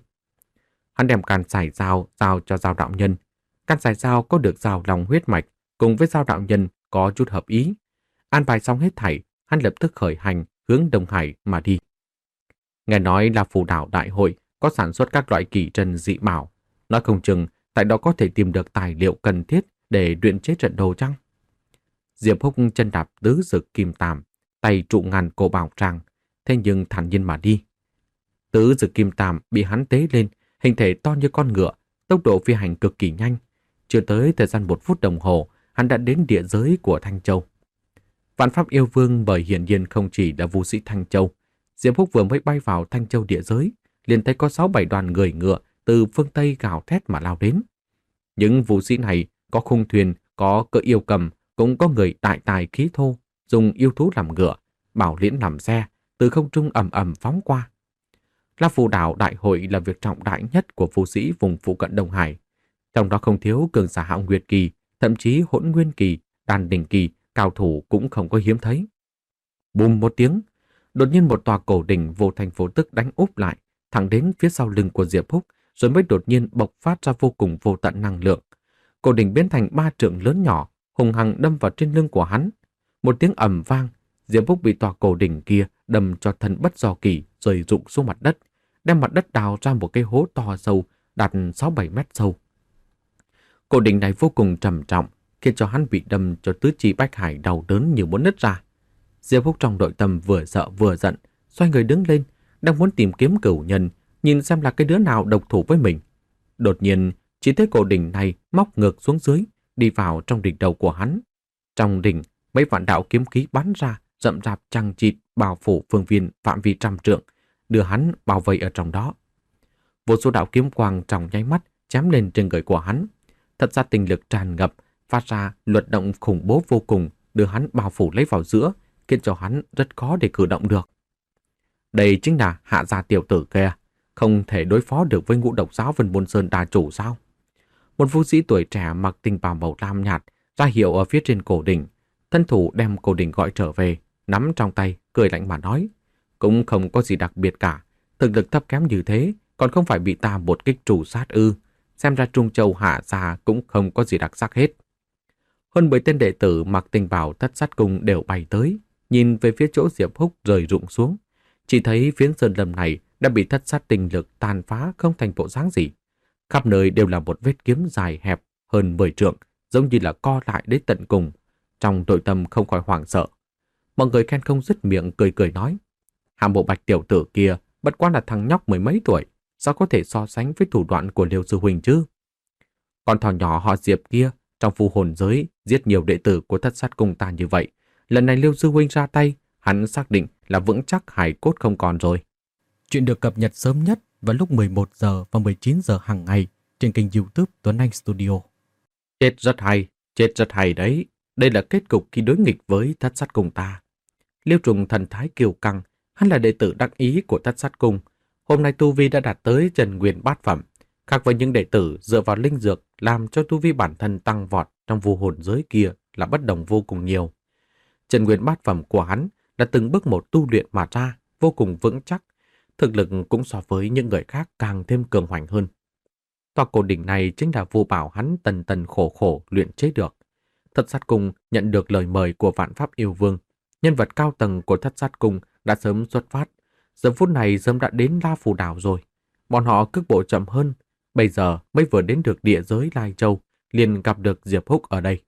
Hắn đem can xài dao giao cho Giao đạo nhân. Can xài dao có được giao lòng huyết mạch, cùng với Giao đạo nhân có chút hợp ý. An bài xong hết thảy, hắn lập tức khởi hành hướng Đông Hải mà đi. Nghe nói là phù đảo đại hội có sản xuất các loại kỳ trân dị bảo, nói không chừng tại đó có thể tìm được tài liệu cần thiết để luyện chế trận đồ chăng? Diệp Húc chân đạp tứ dực kim tàm, tay trụ ngàn cổ bảo trang, thế nhưng thản nhiên mà đi. Tứ dực kim tàm bị hắn tế lên, hình thể to như con ngựa, tốc độ phi hành cực kỳ nhanh. Chưa tới thời gian một phút đồng hồ, hắn đã đến địa giới của Thanh Châu. Vạn Pháp Yêu Vương bởi hiển nhiên không chỉ là vũ sĩ Thanh Châu. Diệp Húc vừa mới bay vào Thanh Châu địa giới, liền thấy có sáu bảy đoàn người ngựa từ phương Tây gào thét mà lao đến. Những vũ sĩ này có khung thuyền, có cỡ yêu cầm, cũng có người đại tài khí thô, dùng yêu thú làm ngựa, bảo liễn làm xe, từ không trung ầm ầm phóng qua. La Phù Đảo đại hội là việc trọng đại nhất của vũ sĩ vùng phụ cận Đông Hải. Trong đó không thiếu cường giả hạo nguyệt kỳ, thậm chí hỗn nguyên kỳ, đan đỉnh kỳ, cao thủ cũng không có hiếm thấy. Bùm một tiếng, đột nhiên một tòa cổ đỉnh vô thành vô tức đánh úp lại, thẳng đến phía sau lưng của Diệp Húc, rồi mới đột nhiên bộc phát ra vô cùng vô tận năng lượng. Cổ đỉnh biến thành ba trượng lớn nhỏ, hùng hăng đâm vào trên lưng của hắn. Một tiếng ầm vang, Diệp Húc bị tòa cổ đỉnh kia đâm cho thân bất do kỳ, rồi rụng xuống mặt đất, đem mặt đất đào ra một cái hố to sâu, đạt sáu bảy mét sâu. Cổ đỉnh này vô cùng trầm trọng, khiến cho hắn bị đâm cho tứ chi bách hải đau đớn như muốn nứt ra. Diệp Húc trong nội tâm vừa sợ vừa giận, xoay người đứng lên, đang muốn tìm kiếm cửu nhân, nhìn xem là cái đứa nào độc thủ với mình. Đột nhiên, chỉ thấy cổ đỉnh này móc ngược xuống dưới, đi vào trong đỉnh đầu của hắn. Trong đỉnh, mấy vạn đạo kiếm khí bắn ra, rậm rạp chằng chịt bao phủ phương viên phạm vi trăm trượng, đưa hắn bao vây ở trong đó. Vô số đạo kiếm quang trong nháy mắt chém lên trên người của hắn. Thật ra tinh lực tràn ngập, phát ra luật động khủng bố vô cùng, đưa hắn bao phủ lấy vào giữa, khiến cho hắn rất khó để cử động được. Đây chính là Hạ gia tiểu tử kia, không thể đối phó được với Ngũ Độc giáo Vân Môn Sơn đà chủ sao? Một vũ sĩ tuổi trẻ mặc tinh bào màu lam nhạt, ra hiệu ở phía trên cổ đỉnh. Thân thủ đem cổ đỉnh gọi trở về, nắm trong tay, cười lạnh mà nói. Cũng không có gì đặc biệt cả, thực lực thấp kém như thế, còn không phải bị ta một kích trù sát ư. Xem ra Trung Châu hạ gia cũng không có gì đặc sắc hết. Hơn mười tên đệ tử mặc tình bào Thất Sát Cung đều bay tới, nhìn về phía chỗ Diệp Húc rơi rụng xuống. Chỉ thấy phiến sơn lâm này đã bị thất sát tinh lực tàn phá không thành bộ dáng gì. Khắp nơi đều là một vết kiếm dài hẹp hơn mười trượng, giống như là co lại đến tận cùng. Trong nội tâm không khỏi hoảng sợ. Mọi người khen không dứt miệng cười cười nói. Hàm Bộ Bạch tiểu tử kia bất quá là thằng nhóc mười mấy tuổi, sao có thể so sánh với thủ đoạn của Liêu sư huynh chứ? Con thỏ nhỏ họ Diệp kia trong phù hồn giới giết nhiều đệ tử của Thất Sát Cung ta như vậy, lần này Liêu sư huynh ra tay, hắn xác định là vững chắc hài cốt không còn rồi. Chuyện được cập nhật sớm nhất vào lúc mười một giờ và mười chín giờ hàng ngày trên kênh YouTube Tuấn Anh Studio. Chết rất hay, chết rất hay đấy. Đây là kết cục khi đối nghịch với Thất Sát Cung ta. Liêu Trùng thần thái kiêu căng, hắn là đệ tử đắc ý của Thất Sát Cung. Hôm nay tu vi đã đạt tới Trần Nguyên bát phẩm, khác với những đệ tử dựa vào linh dược làm cho tu vi bản thân tăng vọt trong vô hồn giới kia là bất đồng vô cùng nhiều. Trần Nguyên bát phẩm của hắn là từng bước một tu luyện mà ra, vô cùng vững chắc, thực lực cũng so với những người khác càng thêm cường hoành hơn. Tòa cổ đỉnh này chính là vô bảo hắn tần tần khổ khổ luyện chế được. Thất Sát Cung nhận được lời mời của Vạn Pháp Yêu Vương, nhân vật cao tầng của Thất Sát Cung đã sớm xuất phát, giờ phút này sớm đã đến La Phù Đảo rồi. Bọn họ cước bộ chậm hơn, bây giờ mới vừa đến được địa giới Lai Châu, liền gặp được Diệp Húc ở đây.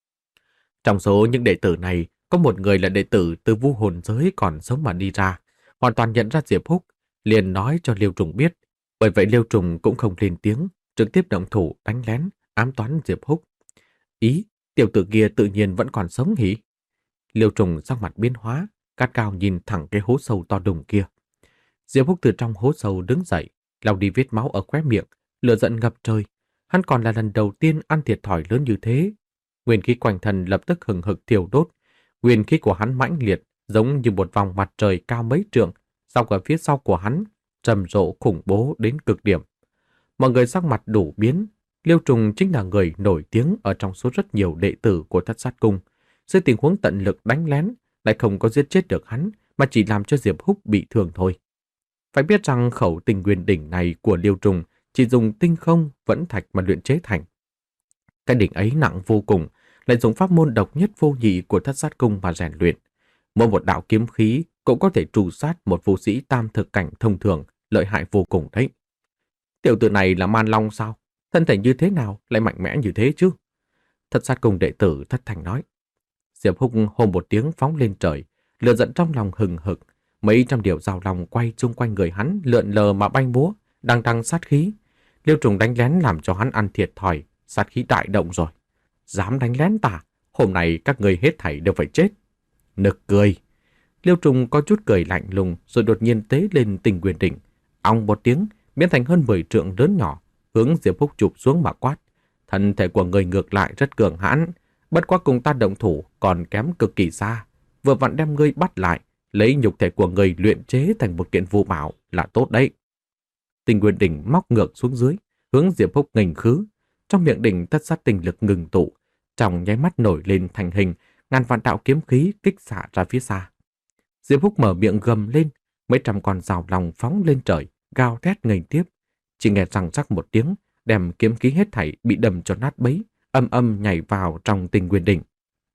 Trong số những đệ tử này, có một người là đệ tử từ vu hồn giới còn sống mà đi ra, hoàn toàn nhận ra Diệp Húc, liền nói cho Liêu Trùng biết. Bởi vậy Liêu Trùng cũng không lên tiếng, trực tiếp động thủ đánh lén, ám toán Diệp Húc. Ý, tiểu tử kia tự nhiên vẫn còn sống hỉ? Liêu Trùng sắc mặt biến hóa, cát cao nhìn thẳng cái hố sâu to đùng kia. Diệp Húc từ trong hố sâu đứng dậy, lau đi vết máu ở khóe miệng, lửa giận ngập trời. Hắn còn là lần đầu tiên ăn thiệt thòi lớn như thế. Nguyên khí quanh thân lập tức hừng hực thiêu đốt. Nguyên khí của hắn mãnh liệt, giống như một vòng mặt trời cao mấy trượng, dọc ở phía sau của hắn, trầm rộ khủng bố đến cực điểm. Mọi người sắc mặt đủ biến. Liêu Trùng chính là người nổi tiếng ở trong số rất nhiều đệ tử của Thất Sát Cung. Dưới tình huống tận lực đánh lén, lại không có giết chết được hắn, mà chỉ làm cho Diệp Húc bị thương thôi. Phải biết rằng khẩu Tinh Nguyên đỉnh này của Liêu Trùng chỉ dùng tinh không vẫn thạch mà luyện chế thành. Cái đỉnh ấy nặng vô cùng, lại dùng pháp môn độc nhất vô nhị của Thất Sát Cung mà rèn luyện. Mỗi một đạo kiếm khí cũng có thể tru sát một vũ sĩ tam thực cảnh thông thường, lợi hại vô cùng đấy. Tiểu tử này là man long sao? Thân thể như thế nào lại mạnh mẽ như thế chứ? Thất Sát Cung đệ tử thất thành nói. Diệp Húc hô một tiếng phóng lên trời, lửa giận trong lòng hừng hực, mấy trăm điều dao lòng quay chung quanh người hắn lượn lờ mà bay múa, đằng đằng sát khí. Liêu Trùng đánh lén làm cho hắn ăn thiệt thòi, sát khí đại động rồi. Dám đánh lén ta, hôm nay các người hết thảy đều phải chết. Nực cười. Liêu Trùng có chút cười lạnh lùng rồi đột nhiên tế lên Tinh Nguyên đỉnh, ong một tiếng biến thành hơn mười trượng lớn nhỏ, hướng Diệp Húc chụp xuống mà quát. Thân thể của người ngược lại rất cường hãn, bất quá cùng ta động thủ còn kém cực kỳ xa, vừa vặn đem ngươi bắt lại, lấy nhục thể của người luyện chế thành một kiện vô bảo là tốt đấy. Tinh Nguyên đỉnh móc ngược xuống dưới, hướng Diệp Húc nghênh khứ. Trong miệng đỉnh tất sát tinh lực ngừng tụ, trong nháy mắt nổi lên thành hình, ngàn vạn đạo kiếm khí kích xạ ra phía xa. Diệp Húc mở miệng gầm lên, mấy trăm con rào lòng phóng lên trời, gào thét nghênh tiếp. Chỉ nghe răng rắc một tiếng, đem kiếm khí hết thảy bị đâm cho nát bấy, âm âm nhảy vào trong Tinh Nguyên đỉnh.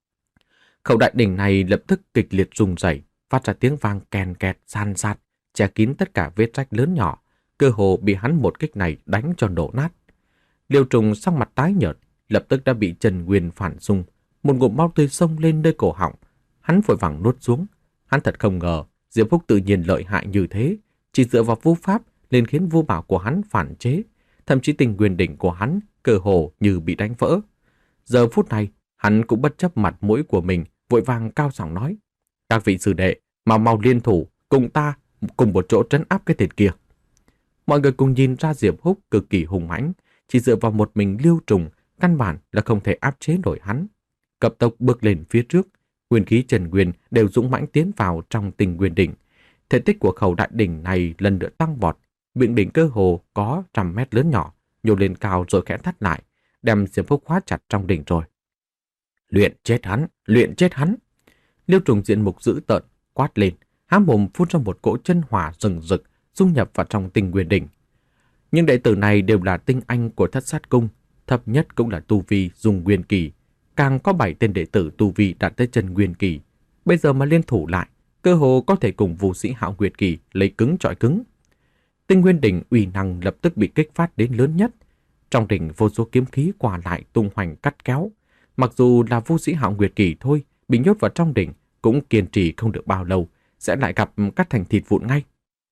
Khẩu đại đỉnh này lập tức kịch liệt rung rẩy, phát ra tiếng vang kèn kẹt san sát, che kín tất cả vết rách lớn nhỏ, cơ hồ bị hắn một kích này đánh cho nổ nát. Liêu Trùng sắc mặt tái nhợt, lập tức đã bị Trần Nguyên phản xung, một ngụm máu tươi xông lên nơi cổ họng, hắn vội vàng nuốt xuống. Hắn thật không ngờ Diệp Húc tự nhiên lợi hại như thế, chỉ dựa vào vu pháp nên khiến vu bảo của hắn phản chế, thậm chí Tinh Nguyên đỉnh của hắn cơ hồ như bị đánh vỡ. Giờ phút này, hắn cũng bất chấp mặt mũi của mình, vội vàng cao giọng nói: "Các vị sư đệ, mau mau liên thủ cùng ta cùng một chỗ trấn áp cái tên kia." Mọi người cùng nhìn ra Diệp Húc cực kỳ hùng mãnh, chỉ dựa vào một mình Liêu Trùng, căn bản là không thể áp chế nổi hắn. Cấp tốc bước lên phía trước, nguyên khí Trần Nguyên đều dũng mãnh tiến vào trong Tinh Nguyên đỉnh. Thể tích của khẩu đại đỉnh này lần nữa tăng vọt, miệng đỉnh cơ hồ có trăm mét lớn nhỏ, nhô lên cao rồi khẽ thắt lại, đem Diệp Húc khóa chặt trong đỉnh rồi. Luyện chết hắn, luyện chết hắn. Liêu Trùng diện mục dữ tợn, quát lên, há mồm phun ra một cỗ chân hỏa rừng rực, dung nhập vào trong Tinh Nguyên Đỉnh. Nhưng đệ tử này đều là tinh anh của Thất Sát Cung, thấp nhất cũng là tu vi dùng nguyên kỳ, càng có bảy tên đệ tử tu vi đạt tới chân nguyên kỳ. Bây giờ mà liên thủ lại, cơ hồ có thể cùng Vũ Sĩ Hạo Nguyệt kỳ lấy cứng chọi cứng. Tinh Nguyên Đỉnh uy năng lập tức bị kích phát đến lớn nhất. Trong đỉnh vô số kiếm khí qua lại tung hoành cắt kéo. Mặc dù là Vũ Sĩ Hạo Nguyệt kỳ thôi, bị nhốt vào trong đỉnh cũng kiên trì không được bao lâu, sẽ lại gặp cắt thành thịt vụn ngay.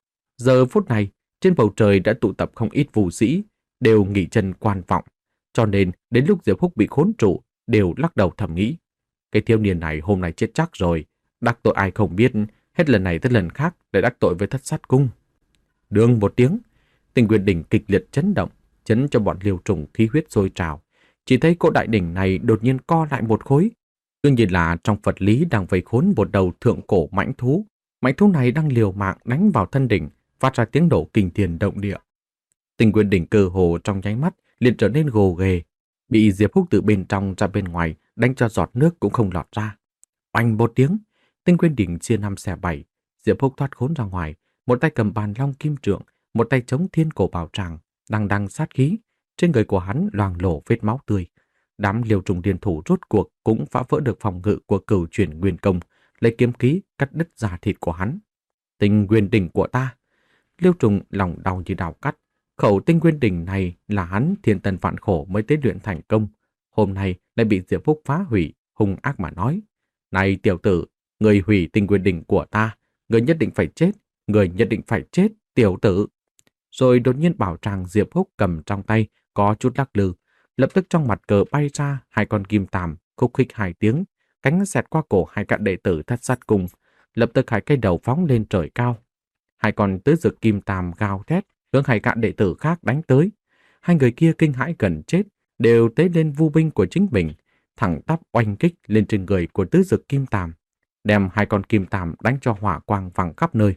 Giờ phút này, trên bầu trời đã tụ tập không ít vũ sĩ, đều nghỉ chân quan vọng. Cho nên, đến lúc Diệp Húc bị khốn trụ, đều lắc đầu thầm nghĩ. Cái thiếu niên này hôm nay chết chắc rồi, đắc tội ai không biết, hết lần này tới lần khác để đắc tội với Thất Sát Cung. Đường một tiếng, Tinh Nguyên Đỉnh kịch liệt chấn động, chấn cho bọn Liêu Trùng khí huyết sôi trào. Chỉ thấy cỗ đại đỉnh này đột nhiên co lại một khối. Đương nhiên là trong Phật lý đang vây khốn một đầu thượng cổ mãnh thú. Mãnh thú này đang liều mạng đánh vào thân đỉnh, phát ra tiếng nổ kinh thiên động địa. Tinh Nguyên Đỉnh cơ hồ trong nháy mắt liền trở nên gồ ghề, bị Diệp Húc từ bên trong ra bên ngoài đánh cho giọt nước cũng không lọt ra. Oanh một tiếng, Tinh Nguyên Đỉnh chia năm xẻ bảy, Diệp Húc thoát khốn ra ngoài, một tay cầm bàn long kim trượng, một tay chống thiên cổ bảo tràng, đằng đằng sát khí, trên người của hắn loang lổ vết máu tươi. Đám Liêu Trùng liên thủ rốt cuộc cũng phá vỡ được phòng ngự của Cửu Chuyển Nguyên Công, lấy kiếm khí cắt đứt da thịt của hắn. Tinh Nguyên Đỉnh của ta! Liêu Trùng lòng đau như đào cắt. Khẩu Tinh Nguyên Đỉnh này là hắn thiên tần vạn khổ mới tế luyện thành công. Hôm nay lại bị Diệp Húc phá hủy, hung ác mà nói. Này tiểu tử, người hủy Tinh Nguyên Đỉnh của ta, người nhất định phải chết, người nhất định phải chết, tiểu tử. Rồi đột nhiên bảo tràng Diệp Húc cầm trong tay có chút lắc lư. Lập tức trong mặt cờ bay ra hai con kim tàm, khúc khích hai tiếng, cánh xẹt qua cổ hai cạn đệ tử Thất Sát Cung. Lập tức hai cây đầu phóng lên trời cao. Hai con tứ dực kim tàm gào thét hướng hai cạn đệ tử khác đánh tới. Hai người kia kinh hãi gần chết, đều tế lên vu binh của chính mình, thẳng tắp oanh kích lên trên người của tứ dực kim tàm, đem hai con kim tàm đánh cho hỏa quang vàng khắp nơi.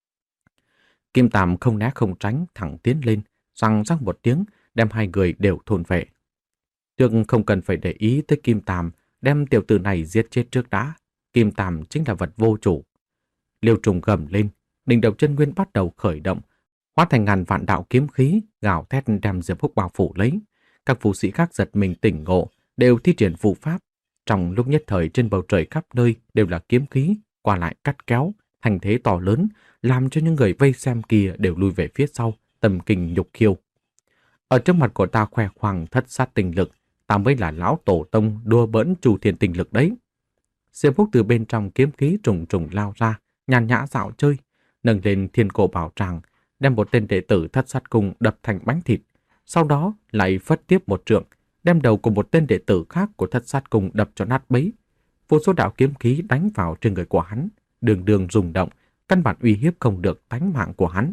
Kim tàm không né không tránh, thẳng tiến lên, răng rắc một tiếng, đem hai người đều thôn vệ. Nhưng không cần phải để ý tới kim tàm, đem tiểu tử này giết chết trước đã. Kim tàm chính là vật vô chủ. Liêu Trùng gầm lên, đỉnh độc chân nguyên bắt đầu khởi động, hóa thành ngàn vạn đạo kiếm khí, gào thét đem Diệp Húc bao phủ lấy. Các vũ sĩ khác giật mình tỉnh ngộ, đều thi triển phù pháp. Trong lúc nhất thời trên bầu trời khắp nơi đều là kiếm khí, qua lại cắt kéo, thành thế to lớn, làm cho những người vây xem kia đều lui về phía sau, tâm kinh nhục khiêu. Ở trước mặt của ta khoe khoang thất sát tinh lực, ta mới là lão tổ tông đùa bỡn chủ thiên tinh lực đấy. Diệp Húc từ bên trong kiếm khí trùng trùng lao ra, nhàn nhã dạo chơi, nâng lên thiên cổ bảo tràng, đem một tên đệ tử Thất Sát Cung đập thành bánh thịt, sau đó lại phất tiếp một trượng, đem đầu của một tên đệ tử khác của Thất Sát Cung đập cho nát bấy. Vô số đạo kiếm khí đánh vào trên người của hắn, đường đường rung động, căn bản uy hiếp không được tánh mạng của hắn.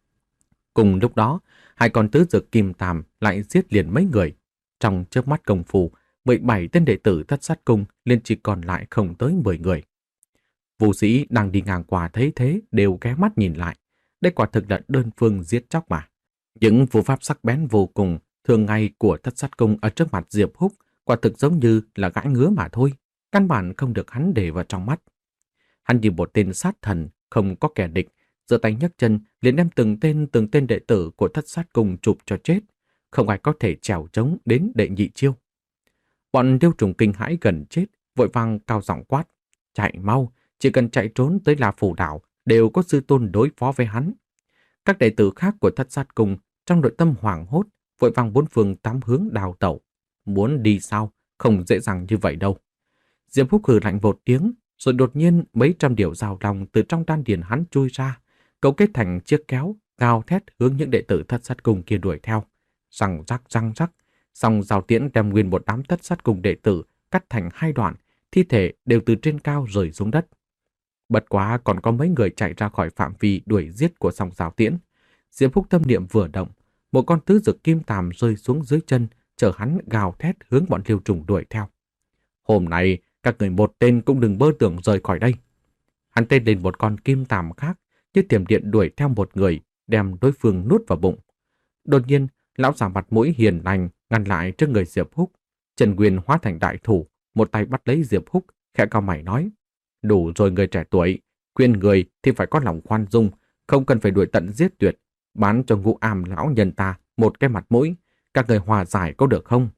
Cùng lúc đó, hai con tứ dực kim tàm lại giết liền mấy người. Trong chớp mắt công phu, mười bảy tên đệ tử Thất Sát Cung liền chỉ còn lại không tới mười người. Vũ sĩ đang đi ngang qua thấy thế đều ghé mắt nhìn lại. Đây quả thực là đơn phương giết chóc mà. Những phù pháp sắc bén vô cùng thường ngày của Thất Sát Cung ở trước mặt Diệp Húc quả thực giống như là gãi ngứa mà thôi, căn bản không được hắn để vào trong mắt. Hắn như một tên sát thần, không có kẻ địch, giơ tay nhấc chân liền đem từng tên từng tên đệ tử của Thất Sát Cung chụp cho chết, không ai có thể trèo trống đến đệ nhị chiêu. Bọn Liêu Trùng kinh hãi gần chết, vội vàng cao giọng quát: chạy mau, chỉ cần chạy trốn tới La Phủ đảo đều có sư tôn đối phó với hắn. Các đệ tử khác của Thất Sát Cung trong nội tâm hoảng hốt, vội vàng bốn phương tám hướng đào tẩu. Muốn đi sao, không dễ dàng như vậy đâu. Diệp Húc hừ lạnh một tiếng, rồi đột nhiên mấy trăm điểu rào lòng từ trong đan điền hắn chui ra, cấu kết thành chiếc kéo, gào thét hướng những đệ tử Thất Sát Cung kia đuổi theo. Răng rắc răng rắc, song rào tiễn đem nguyên một đám Thất Sát Cung đệ tử cắt thành hai đoạn, thi thể đều từ trên cao rơi xuống đất. Bất quá còn có mấy người chạy ra khỏi phạm vi đuổi giết của song rào tiễn. Diệp Húc tâm niệm vừa động, một con tứ dực kim tàm rơi xuống dưới chân, chở hắn gào thét hướng bọn Liêu Trùng đuổi theo. Hôm nay, các người một tên cũng đừng mơ tưởng rời khỏi đây. Hắn tên lên một con kim tàm khác, như tiềm điện đuổi theo một người, đem đối phương nuốt vào bụng. Đột nhiên, lão già mặt mũi hiền lành ngăn lại trước người Diệp Húc, chân nguyên hóa thành đại thủ, một tay bắt lấy Diệp Húc, khẽ cau mày nói: "Đủ rồi người trẻ tuổi, khuyên người thì phải có lòng khoan dung, không cần phải đuổi tận giết tuyệt, bán cho Ngũ Am lão nhân ta một cái mặt mũi, các người hòa giải có được không?"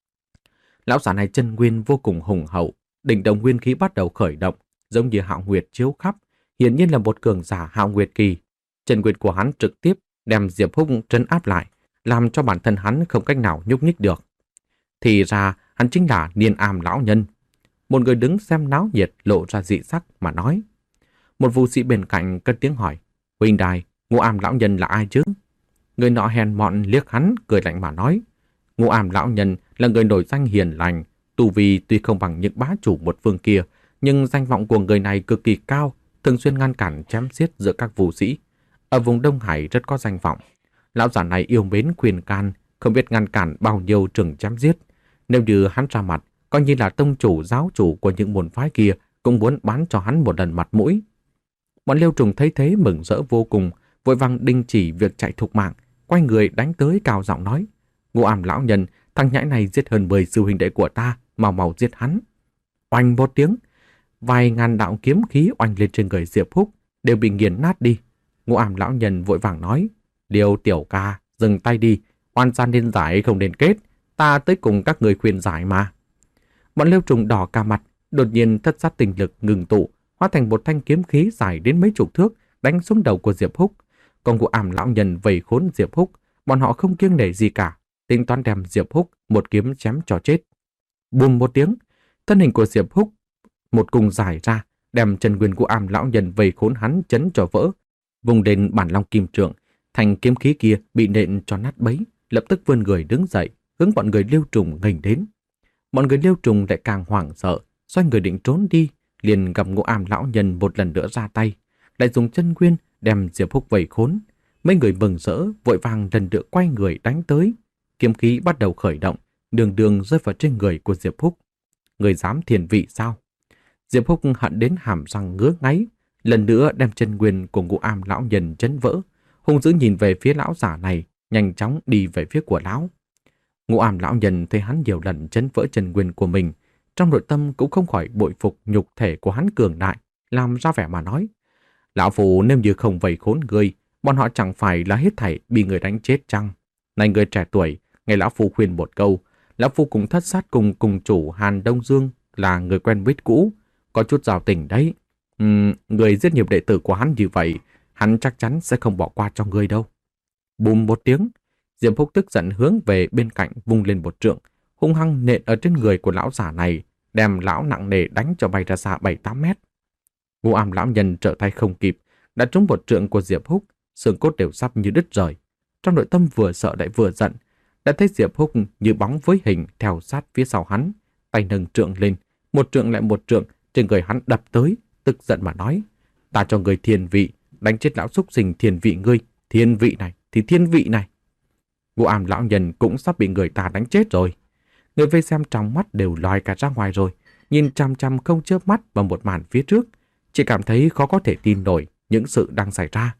Lão giả này chân nguyên vô cùng hùng hậu, đỉnh đồng nguyên khí bắt đầu khởi động, giống như hạo nguyệt chiếu khắp, hiển nhiên là một cường giả hạo nguyệt kỳ. Chân nguyên của hắn trực tiếp đem Diệp Húc trấn áp lại, làm cho bản thân hắn không cách nào nhúc nhích được. Thì ra hắn chính là Niên Am lão nhân. Một người đứng xem náo nhiệt lộ ra dị sắc mà nói. Một vũ sĩ bên cạnh cất tiếng hỏi: "Huynh đài, Ngũ Am lão nhân là ai chứ?" Người nọ hèn mọn liếc hắn, cười lạnh mà nói: "Ngũ Am lão nhân là người nổi danh hiền lành, tu vi tuy không bằng những bá chủ một phương kia, nhưng danh vọng của người này cực kỳ cao, thường xuyên ngăn cản chém giết giữa các vũ sĩ. Ở vùng Đông Hải rất có danh vọng. Lão giả này yêu mến khuyên can, không biết ngăn cản bao nhiêu trường chém giết. Nếu như hắn ra mặt, coi như là tông chủ giáo chủ của những môn phái kia cũng muốn bán cho hắn một lần mặt mũi." Bọn Liêu Trùng thấy thế mừng rỡ vô cùng, vội vàng đình chỉ việc chạy thục mạng, quay người đánh tới cao giọng nói: "Ngũ Am lão nhân, thằng nhãi này giết hơn mười sư huynh đệ của ta, mau mau giết hắn." Oanh một tiếng, vài ngàn đạo kiếm khí oanh lên trên người Diệp Húc, đều bị nghiền nát đi. Ngũ Am lão nhân vội vàng nói: "Liêu tiểu ca, dừng tay đi, oan gian nên giải không nên kết, ta tới cùng các người khuyên giải mà." Bọn Liêu Trùng đỏ cả mặt, đột nhiên thất sát tinh lực ngừng tụ, hóa thành một thanh kiếm khí dài đến mấy chục thước, đánh xuống đầu của Diệp Húc. Còn Ngũ Am lão nhân vây khốn Diệp Húc, bọn họ không kiêng nể gì cả, tính toán đem Diệp Húc một kiếm chém cho chết. Bùm một tiếng, thân hình của Diệp Húc một cùng giải ra, đem chân nguyên của Am lão nhân vây khốn hắn chấn cho vỡ, vùng lên bản long kim trượng, thành kiếm khí kia bị nện cho nát bấy, lập tức vươn người đứng dậy, hướng bọn người Liêu Trùng nghênh đến. Bọn người Liêu Trùng lại càng hoảng sợ, xoay người định trốn đi, liền gặp Ngũ Am lão nhân một lần nữa ra tay, lại dùng chân nguyên đem Diệp Húc vây khốn. Mấy người mừng rỡ vội vàng lần nữa quay người đánh tới, kiếm khí bắt đầu khởi động, đường đường rơi vào trên người của Diệp Húc. Người dám thiền vị sao? Diệp Húc hận đến hàm răng ngứa ngáy, lần nữa đem chân nguyên của Ngũ Am lão nhân chấn vỡ, hung dữ nhìn về phía lão giả này, nhanh chóng đi về phía của lão. Ngũ Am lão nhân thấy hắn nhiều lần chấn vỡ chân nguyên của mình, trong nội tâm cũng không khỏi bội phục nhục thể của hắn cường đại, làm ra vẻ mà nói: "Lão phù nếu như không vây khốn người, bọn họ chẳng phải là hết thảy bị người đánh chết chăng? Này người trẻ tuổi, nghe lão phu khuyên một câu, lão phu cùng thất sát cùng cùng chủ Hàn Đông Dương là người quen biết cũ, có chút giao tình đấy. Uhm, người giết nhiều đệ tử của hắn như vậy, hắn chắc chắn sẽ không bỏ qua cho người đâu." Bùm một tiếng, Diệp Húc tức giận hướng về bên cạnh vung lên một trượng, hung hăng nện ở trên người của lão giả này, đem lão nặng nề đánh cho bay ra xa bảy tám mét. Ngũ Am lão nhân trở tay không kịp, đã trúng một trượng của Diệp Húc, xương cốt đều sắp như đứt rời. Trong nội tâm vừa sợ lại vừa giận, đã thấy Diệp Húc như bóng với hình theo sát phía sau hắn, tay nâng trượng lên, một trượng lại một trượng trên người hắn đập tới, tức giận mà nói: "Ta cho người thiên vị, đánh chết lão súc sinh thiên vị ngươi, thiên vị này thì thiên vị này." Ngũ Am lão nhân cũng sắp bị người ta đánh chết rồi. Người vây xem trong mắt đều lòi cả ra ngoài rồi, nhìn chăm chăm không chớp mắt vào một màn phía trước, chỉ cảm thấy khó có thể tin nổi những sự đang xảy ra.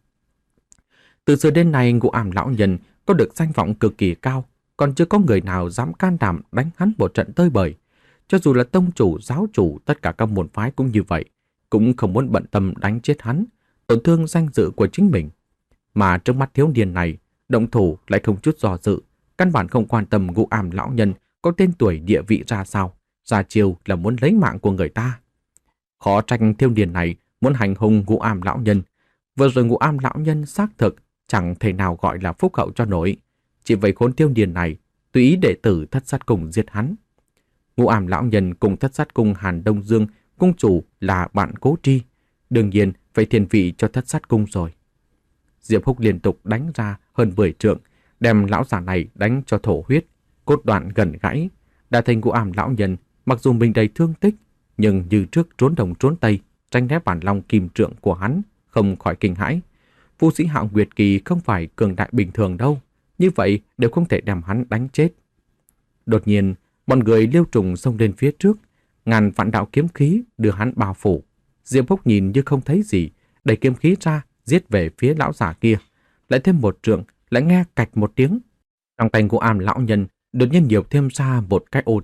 Từ xưa đến nay, Ngũ Am lão nhân có được danh vọng cực kỳ cao, còn chưa có người nào dám can đảm đánh hắn một trận tơi bời. Cho dù là tông chủ, giáo chủ, tất cả các môn phái cũng như vậy, cũng không muốn bận tâm đánh chết hắn, tổn thương danh dự của chính mình. Mà trước mắt thiếu niên này, động thủ lại không chút do dự, căn bản không quan tâm Ngũ Am lão nhân có tên tuổi địa vị ra sao, ra chiêu là muốn lấy mạng của người ta. Khó trách thiếu niên này muốn hành hung Ngũ Am lão nhân. Vừa rồi Ngũ Am lão nhân xác thực chẳng thể nào gọi là phúc hậu cho nổi, chỉ vậy khốn thiếu niên này tùy ý đệ tử thất sát cùng giết hắn. Ngũ Am lão nhân cùng thất sát cung Hàn Đông Dương cung chủ là bạn cố tri, đương nhiên phải thiên vị cho thất sát cung rồi. Diệp Húc liên tục đánh ra hơn mười trượng, đem lão giả này đánh cho thổ huyết, cốt đoạn gần gãy. Đã thành Ngũ Am lão nhân mặc dù mình đầy thương tích, nhưng như trước trốn đông trốn tây, tranh né bản long kim trượng của hắn, không khỏi kinh hãi. Vũ sĩ hạo nguyệt kỳ không phải cường đại bình thường đâu, như vậy đều không thể đem hắn đánh chết. Đột nhiên, bọn người Liêu Trùng xông lên phía trước, ngàn vạn đạo kiếm khí đưa hắn bao phủ. Diệp Húc nhìn như không thấy gì, đẩy kiếm khí ra, giết về phía lão giả kia. Lại thêm một trượng, lại nghe cạch một tiếng. Trong tay của Am lão nhân đột nhiên nhiều thêm ra một cái ô to,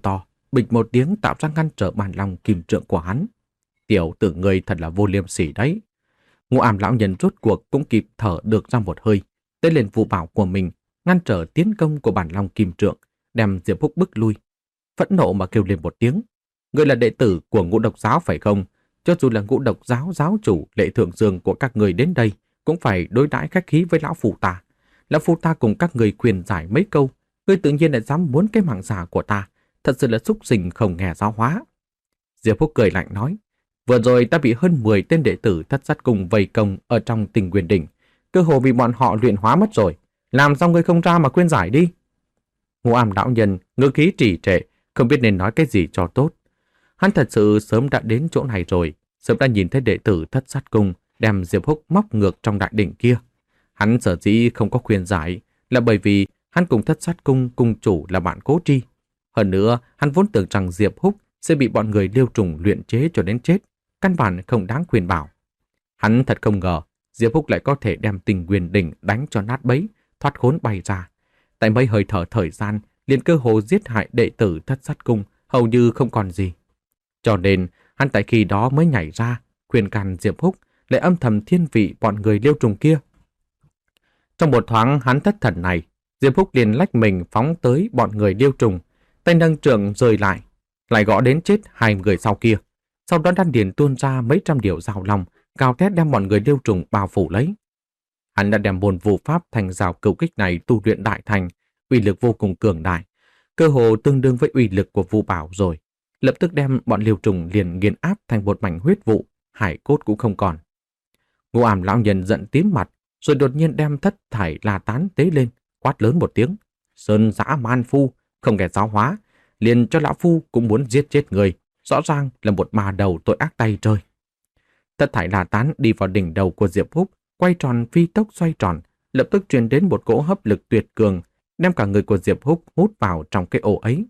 bịch một tiếng tạo ra ngăn trở bản lòng kìm trượng của hắn. Tiểu tử ngươi thật là vô liêm sỉ đấy. Ngũ Ảm lão nhân rốt cuộc cũng kịp thở được ra một hơi, tên lên vụ bảo của mình, ngăn trở tiến công của bản long kim trượng, đem Diệp Húc bức lui. Phẫn nộ mà kêu lên một tiếng. Ngươi là đệ tử của Ngũ Độc giáo phải không? Cho dù là Ngũ Độc giáo giáo chủ Lệ Thượng Dương của các người đến đây, cũng phải đối đãi khách khí với lão phu ta. Lão phu ta cùng các người khuyên giải mấy câu, ngươi tự nhiên lại dám muốn cái mạng giả của ta, thật sự là xúc sinh không nghe giáo hóa. Diệp Húc cười lạnh nói, vừa rồi ta bị hơn mười tên đệ tử Thất Sát Cung vây công ở trong Tình Nguyên Đỉnh, cơ hồ bị bọn họ luyện hóa mất rồi. Làm sao ngươi không ra mà khuyên giải đi? Ngũ Ảm lão nhân ngữ khí trì trệ, không biết nên nói cái gì cho tốt. Hắn thật sự sớm đã đến chỗ này rồi, sớm đã nhìn thấy đệ tử Thất Sát Cung đem Diệp Húc móc ngược trong đại đỉnh kia. Hắn sở dĩ không có khuyên giải là bởi vì hắn cùng Thất Sát Cung cung chủ là bạn cố tri. Hơn nữa, hắn vốn tưởng rằng Diệp Húc sẽ bị bọn người Liêu Trùng luyện chế cho đến chết, căn bản không đáng khuyên bảo. Hắn thật không ngờ Diệp Húc lại có thể đem Tình Nguyên Đỉnh đánh cho nát bấy, thoát khốn bay ra. Tại mấy hơi thở thời gian, liền cơ hồ giết hại đệ tử Thất Sát Cung hầu như không còn gì. Cho nên, hắn tại khi đó mới nhảy ra, khuyên can Diệp Húc, lại âm thầm thiên vị bọn người Liêu Trùng kia. Trong một thoáng hắn thất thần này, Diệp Húc liền lách mình phóng tới bọn người Liêu Trùng, tay nâng trượng rời lại, lại gõ đến chết hai người sau kia. Sau đó đan điền tuôn ra mấy trăm điều rào lòng, gào thét đem bọn người Liêu Trùng bao phủ lấy. Hắn đã đem bồn vụ pháp thành rào cửu kích này tu luyện đại thành, uy lực vô cùng cường đại, cơ hồ tương đương với uy lực của Vu Bảo rồi. Lập tức đem bọn Liêu Trùng liền nghiền áp thành một mảnh huyết vụ, hải cốt cũng không còn. Ngũ Ảm lão nhân giận tím mặt, rồi đột nhiên đem Thất Thải La Tán tế lên, quát lớn một tiếng: "Sơn dã man phu, không nghe giáo hóa, liền cho lão phu cũng muốn giết chết người, rõ ràng là một ma đầu tội ác tay trời." Thất Thải La Tán đi vào đỉnh đầu của Diệp Húc, quay tròn phi tốc xoay tròn, lập tức truyền đến một cỗ hấp lực tuyệt cường, đem cả người của Diệp Húc hút vào trong cái ổ ấy.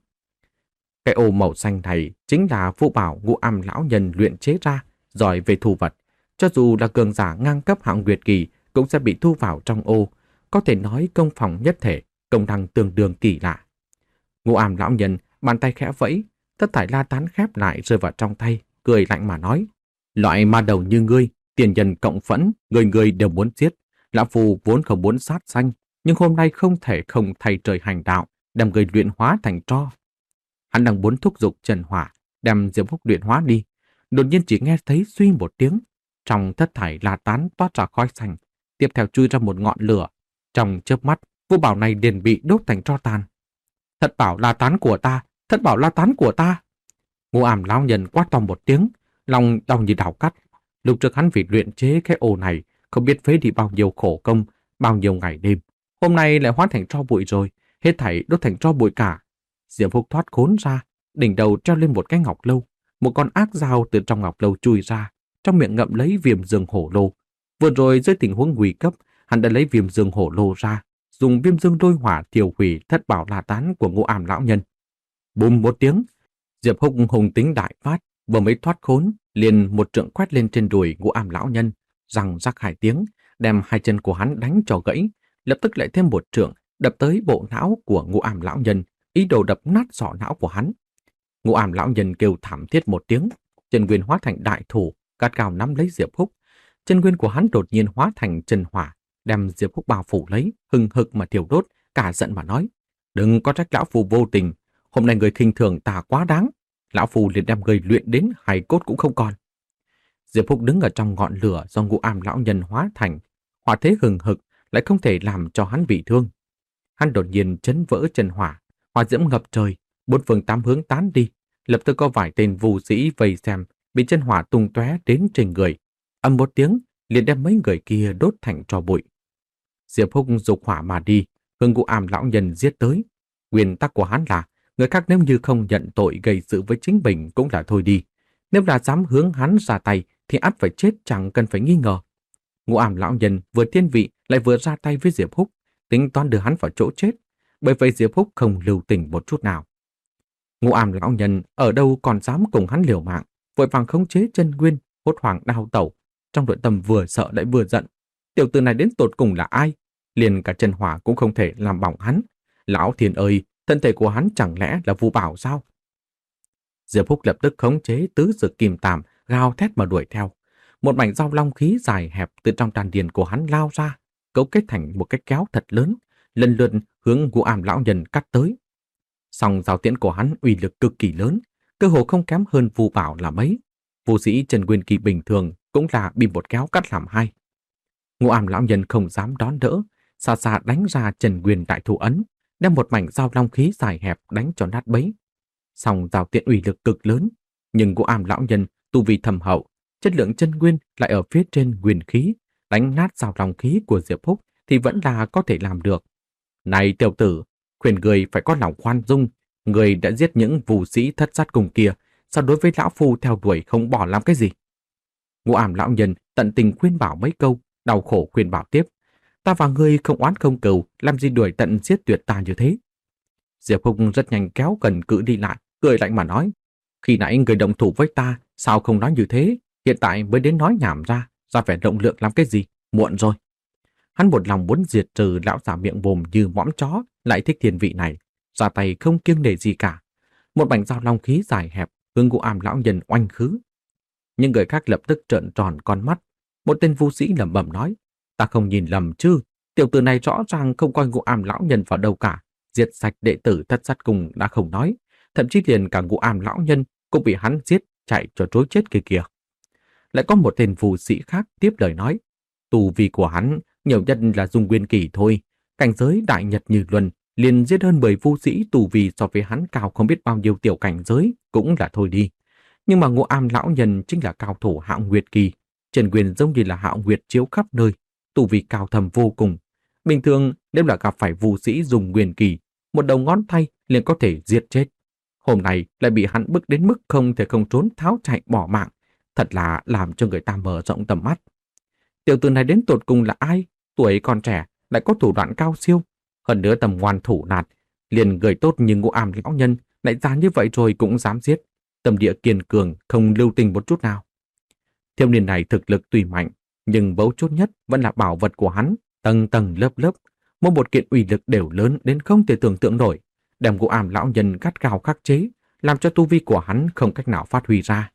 Cái ổ màu xanh này chính là Vũ Bảo Ngũ Ảm lão nhân luyện chế ra, giỏi về thu vật. Cho dù là cường giả ngang cấp hạng Nguyệt Kỳ cũng sẽ bị thu vào trong ô, có thể nói công phòng nhất thể, công năng tương đương kỳ lạ. Ngũ Ảm lão nhân bàn tay khẽ vẫy, Thất Thải La Tán khép lại rơi vào trong tay, cười lạnh mà nói: "Loại ma đầu như ngươi, tiền nhân cộng phẫn, người người đều muốn giết. Lão phu vốn không muốn sát sanh, nhưng hôm nay không thể không thay trời hành đạo, đem người luyện hóa thành tro." Hắn đang muốn thúc giục Trần Hỏa đem Diệp Húc luyện hóa đi, đột nhiên chỉ nghe thấy suy một tiếng, trong Thất Thải La Tán toát ra khói xanh, tiếp theo chui ra một ngọn lửa. Trong chớp mắt, Vũ Bảo này liền bị đốt thành tro tàn. "Thất Bảo La Tán của ta, Thất Bảo La Tán của ta!" Ngũ Ảm lão nhân quát to một tiếng, lòng đau như đào cắt. Lúc trước hắn vì luyện chế cái ổ này, không biết phế đi bao nhiêu khổ công, bao nhiêu ngày đêm. Hôm nay lại hóa thành tro bụi rồi, hết thảy đốt thành tro bụi cả. Diệp Húc thoát khốn ra, đỉnh đầu treo lên một cái ngọc lâu, một con ác dao từ trong ngọc lâu chui ra, trong miệng ngậm lấy viêm dương hổ lô. Vừa rồi dưới tình huống nguy cấp, hắn đã lấy viêm dương hổ lô ra, dùng viêm dương đôi hỏa thiêu hủy Thất Bảo La Tán của Ngũ Ảm lão nhân. Bùm một tiếng, Diệp Húc hùng tính đại phát, vừa mới thoát khốn, liền một trượng quét lên trên đùi Ngũ Ảm lão nhân, răng rắc hai tiếng, đem hai chân của hắn đánh cho gãy, lập tức lại thêm một trượng đập tới bộ não của Ngũ Ảm lão nhân, ý đồ đập nát sọ não của hắn. Ngũ Ảm lão nhân kêu thảm thiết một tiếng, chân nguyên hóa thành đại thủ, gắt gao nắm lấy Diệp Húc. Chân nguyên của hắn đột nhiên hóa thành chân hỏa, đem Diệp Húc bao phủ lấy, hừng hực mà thiêu đốt, cả giận mà nói: "Đừng có trách lão phu vô tình, hôm nay người khinh thường ta quá đáng, lão phu liền đem người luyện đến hài cốt cũng không còn." Diệp Húc đứng ở trong ngọn lửa do Ngũ Ảm lão nhân hóa thành, hỏa thế hừng hực lại không thể làm cho hắn bị thương. Hắn đột nhiên chấn vỡ chân hỏa, hỏa diễm ngập trời, bốn phương tám hướng tán đi, lập tức có vài tên vù sĩ vây xem, bị chân hỏa tung tóe đến trên người, ầm một tiếng liền đem mấy người kia đốt thành tro bụi. Diệp Húc dục hỏa mà đi, hướng Ngũ Ảm lão nhân giết tới. Nguyên tắc của hắn là người khác nếu như không nhận tội gây sự với chính mình cũng là thôi đi, nếu là dám hướng hắn ra tay thì ắt phải chết chẳng cần phải nghi ngờ. Ngũ Ảm lão nhân vừa thiên vị lại vừa ra tay với Diệp Húc, tính toán đưa hắn vào chỗ chết, bởi vậy Diệp Húc không lưu tình một chút nào. Ngũ Ảm lão nhân ở đâu còn dám cùng hắn liều mạng, vội vàng khống chế chân nguyên, hốt hoảng đào tẩu, trong nội tâm vừa sợ lại vừa giận. Tiểu tử này đến tột cùng là ai? Liền cả chân hỏa cũng không thể làm bỏng hắn. Lão thiên ơi, thân thể của hắn chẳng lẽ là Vu Bảo sao? Diệp Húc lập tức khống chế tứ dược kim tàm, gào thét mà đuổi theo. Một mảnh dao long khí dài hẹp từ trong đan điền của hắn lao ra, cấu kết thành một cái kéo thật lớn, lần lượt hướng Ngũ Ảm lão nhân cắt tới. Song dao tiễn của hắn uy lực cực kỳ lớn, cơ hồ không kém hơn Vu Bảo là mấy. Vũ sĩ Trần Nguyên Kỳ bình thường cũng là bị một kéo cắt làm hai. Ngũ Ảm lão nhân không dám đón đỡ, xa xa đánh ra Trần Nguyên đại thủ ấn, đem một mảnh dao long khí dài hẹp đánh cho nát bấy. Song dao tiễn uy lực cực lớn, nhưng Ngũ Ảm lão nhân tu vi thâm hậu, chất lượng chân nguyên lại ở phía trên nguyên khí, đánh nát dao long khí của Diệp Húc thì vẫn là có thể làm được. Này tiểu tử, khuyên người phải có lòng khoan dung, người đã giết những vũ sĩ thất sát cùng kia, sao đối với lão phu theo đuổi không bỏ làm cái gì? Ngũ Ảm lão nhân tận tình khuyên bảo mấy câu, đau khổ khuyên bảo tiếp. Ta và ngươi không oán không cừu, làm gì đuổi tận giết tuyệt ta như thế? Diệp Húc rất nhanh kéo gần cự đi lại, cười lạnh mà nói. Khi nãy người đồng thủ với ta, sao không nói như thế? Hiện tại mới đến nói nhảm ra, ra vẻ rộng lượng làm cái gì? Muộn rồi. Hắn một lòng muốn diệt trừ lão già miệng mồm như mõm chó, lại thích thiên vị này, ra tay không kiêng nể gì cả. Một mảnh dao long khí dài hẹp hướng Ngũ Ảm lão nhân oanh khứ. Những người khác lập tức trợn tròn con mắt. Một tên vũ sĩ lẩm bẩm nói: ta không nhìn lầm chứ? Tiểu tử này rõ ràng không coi Ngũ Ảm lão nhân vào đâu cả, diệt sạch đệ tử thất sát cùng đã không nói, thậm chí liền cả Ngũ Ảm lão nhân cũng bị hắn giết chạy cho trối chết kia kìa. Lại có một tên vũ sĩ khác tiếp lời nói: tu vi của hắn nhiều nhất là dùng nguyên kỳ thôi, cảnh giới đại nhật như luân, liền giết hơn mười vũ sĩ tu vi so với hắn cao không biết bao nhiêu tiểu cảnh giới cũng là thôi đi. Nhưng mà Ngũ Ảm lão nhân chính là cao thủ Hạo Nguyệt kỳ, Trần Nguyên giống như là Hạo Nguyệt chiếu khắp nơi, tu vi cao thầm vô cùng. Bình thường nếu là gặp phải vũ sĩ dùng nguyên kỳ, một đầu ngón tay liền có thể giết chết. Hôm nay lại bị hắn bức đến mức không thể không trốn tháo chạy bỏ mạng, thật là làm cho người ta mở rộng tầm mắt. Tiểu tử này đến tột cùng là ai? Tuổi còn trẻ lại có thủ đoạn cao siêu, hơn nữa tầm ngoan thủ nạt, liền người tốt như Ngũ Ảm lão nhân lại già như vậy rồi cũng dám giết, tâm địa kiên cường, không lưu tình một chút nào. Thiếu niên này thực lực tuy mạnh, nhưng mấu chốt nhất vẫn là bảo vật của hắn, tầng tầng lớp lớp, mỗi một kiện uy lực đều lớn đến không thể tưởng tượng nổi, đem Ngũ Ảm lão nhân gắt gao khắc chế, làm cho tu vi của hắn không cách nào phát huy ra.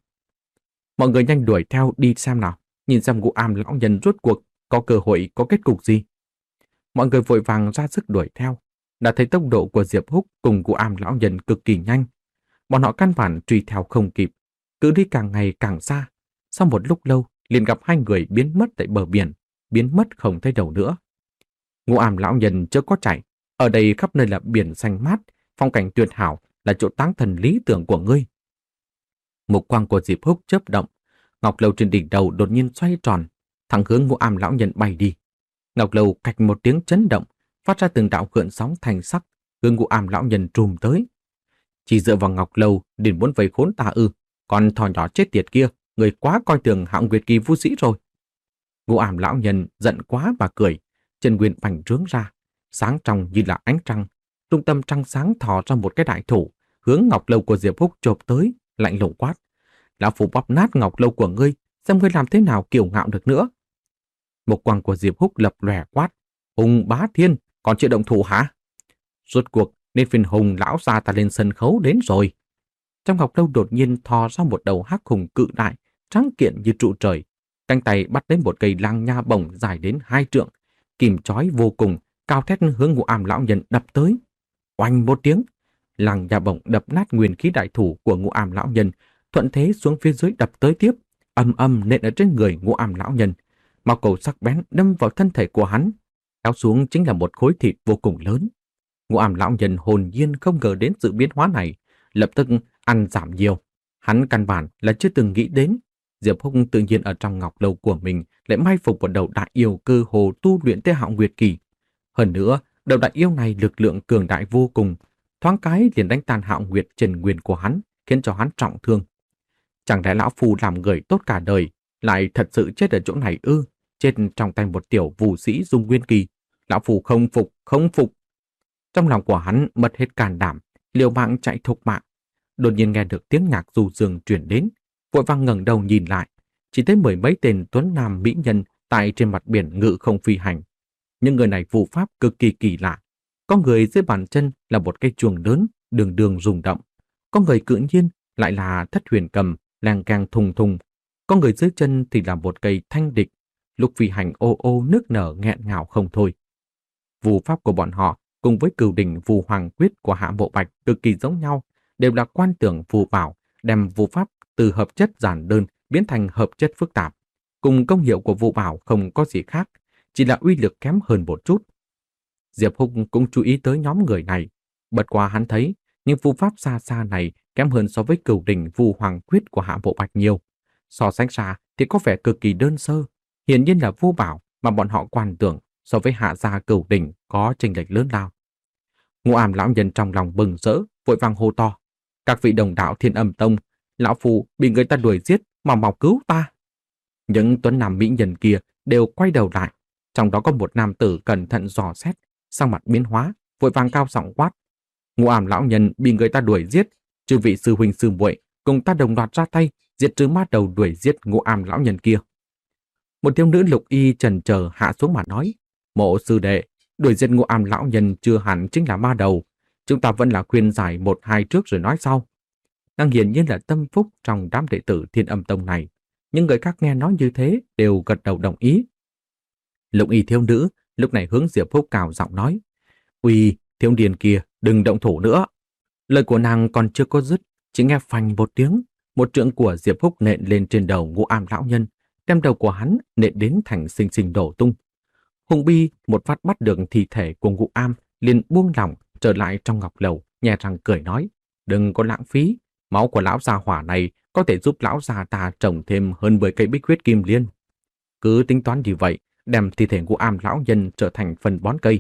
Mọi người nhanh đuổi theo đi xem nào, nhìn xem Ngũ Ảm lão nhân rốt cuộc có cơ hội có kết cục gì. Mọi người vội vàng ra sức đuổi theo, đã thấy tốc độ của Diệp Húc cùng Ngũ Ảm lão nhân cực kỳ nhanh. Bọn họ căn bản truy theo không kịp, cứ đi càng ngày càng xa. Sau một lúc lâu, liền gặp hai người biến mất tại bờ biển, biến mất không thấy đâu nữa. Ngũ Ảm lão nhân chưa có chạy, ở đây khắp nơi là biển xanh mát, phong cảnh tuyệt hảo, là chỗ táng thần lý tưởng của ngươi. Mục quang của Diệp Húc chớp động, ngọc lâu trên đỉnh đầu đột nhiên xoay tròn, thẳng hướng Ngũ Ảm lão nhân bay đi. Ngọc lâu cạch một tiếng chấn động, phát ra từng đạo gợn sóng thành sắc, hướng Ngũ Ảm lão nhân trùm tới. Chỉ dựa vào ngọc lâu liền muốn vây khốn ta ư? Con thỏ nhỏ chết tiệt kia, người quá coi thường Hạo Nguyệt kỳ vũ sĩ rồi. Ngũ Ảm lão nhân giận quá và cười, chân nguyên bành trướng ra, sáng trong như là ánh trăng, trung tâm trăng sáng thò ra một cái đại thủ, hướng ngọc lâu của Diệp Húc chộp tới, lạnh lùng quát: lão phu bóp nát ngọc lâu của ngươi, xem ngươi làm thế nào kiêu ngạo được nữa. Một quang của Diệp Húc lập lòe quát: Hùng Bá Thiên, còn chưa động thủ hả? Rốt cuộc nên phiền Hùng lão gia ta lên sân khấu đến rồi. Trong ngọc lâu đột nhiên thò ra một đầu hắc hùng cự đại, trắng kiện như trụ trời, cánh tay bắt đến một cây lang nha bổng dài đến hai trượng, kìm chói vô cùng, cao thét hướng Ngũ Ảm lão nhân đập tới. Oanh một tiếng, lang nha bổng đập nát nguyên khí đại thủ của Ngũ Ảm lão nhân, thuận thế xuống phía dưới đập tới tiếp, âm âm nện ở trên người Ngũ Ảm lão nhân. Mao cầu sắc bén đâm vào thân thể của hắn, kéo xuống chính là một khối thịt vô cùng lớn. Ngũ Ảm lão nhân hồn nhiên không ngờ đến sự biến hóa này, lập tức ăn giảm nhiều. Hắn căn bản là chưa từng nghĩ đến Diệp Húc tự nhiên ở trong ngọc lâu của mình lại mai phục một đầu đại yêu cơ hồ tu luyện tới Hạo Nguyệt kỳ. Hơn nữa, đầu đại yêu này lực lượng cường đại vô cùng, thoáng cái liền đánh tan Hạo Nguyệt Trần Nguyên của hắn, khiến cho hắn trọng thương. Chẳng lẽ lão phu làm người tốt cả đời, lại thật sự chết ở chỗ này ư? Chết trong tay một tiểu vũ sĩ dung nguyên kỳ. Lão phu không phục, không phục. Trong lòng của hắn mất hết can đảm, liều mạng chạy thục mạng. Đột nhiên nghe được tiếng nhạc du dương truyền đến, vội vàng ngẩng đầu nhìn lại, chỉ thấy mười mấy tên tuấn nam mỹ nhân tại trên mặt biển ngự không phi hành. Những người này vũ pháp cực kỳ kỳ lạ. Có người dưới bàn chân là một cây chuông lớn, đường đường rung động. Có người tự nhiên lại là thất huyền cầm, leng keng thùng thùng. Có người dưới chân thì là một cây thanh địch, lúc phi hành ô ô nước nở nghẹn ngào không thôi. Phù pháp của bọn họ cùng với cửu đỉnh phù hoàng quyết của Hạ Bộ Bạch cực kỳ giống nhau, đều là quan tưởng phù bảo, đem phù pháp từ hợp chất giản đơn biến thành hợp chất phức tạp. Cùng công hiệu của phù bảo không có gì khác, chỉ là uy lực kém hơn một chút. Diệp Húc cũng chú ý tới nhóm người này, bất quá hắn thấy những phù pháp xa xa này kém hơn so với cửu đỉnh phù hoàng quyết của Hạ Bộ Bạch nhiều. So sánh ra thì có vẻ cực kỳ đơn sơ, hiển nhiên là phù bảo mà bọn họ quan tưởng so với Hạ gia cửu đỉnh có chênh lệch lớn lao. Ngũ Ảm lão nhân trong lòng bừng rỡ, vội vàng hô to: "Các vị đồng đạo Thiên Âm Tông, lão phu bị người ta đuổi giết, mau mau cứu ta!" Những tuấn nam mỹ nhân kia đều quay đầu lại, trong đó có một nam tử cẩn thận dò xét, sắc mặt biến hóa, vội vàng cao giọng quát: "Ngũ Ảm lão nhân bị người ta đuổi giết, chư vị sư huynh sư muội cùng ta đồng loạt ra tay, diệt trừ ma đầu đuổi giết Ngũ Ảm lão nhân kia." Một thiếu nữ lục y chần chờ hạ xuống mà nói: "Mộ sư đệ, đuổi giết Ngũ Ảm lão nhân chưa hẳn chính là ma đầu, chúng ta vẫn là khuyên giải một hai trước rồi nói sau." Nàng hiển nhiên là tâm phúc trong đám đệ tử Thiên Âm Tông này, những người khác nghe nói như thế đều gật đầu đồng ý. Lục y thiếu nữ lúc này hướng Diệp Húc cào giọng nói: "Uy, thiếu niên kia, đừng động thủ nữa." Lời của nàng còn chưa có dứt, chỉ nghe phanh một tiếng, một trượng của Diệp Húc nện lên trên đầu Ngũ Ảm lão nhân, đem đầu của hắn nện đến thành xinh xinh đổ tung. Hùng Bi một phát bắt được thi thể của Ngũ Am, liền buông lỏng trở lại trong ngọc lầu, nhẹ răng cười nói: "Đừng có lãng phí, máu của lão gia hỏa này có thể giúp lão gia ta trồng thêm hơn mười cây bích huyết kim liên. Cứ tính toán như vậy, đem thi thể Ngũ Am lão nhân trở thành phần bón cây."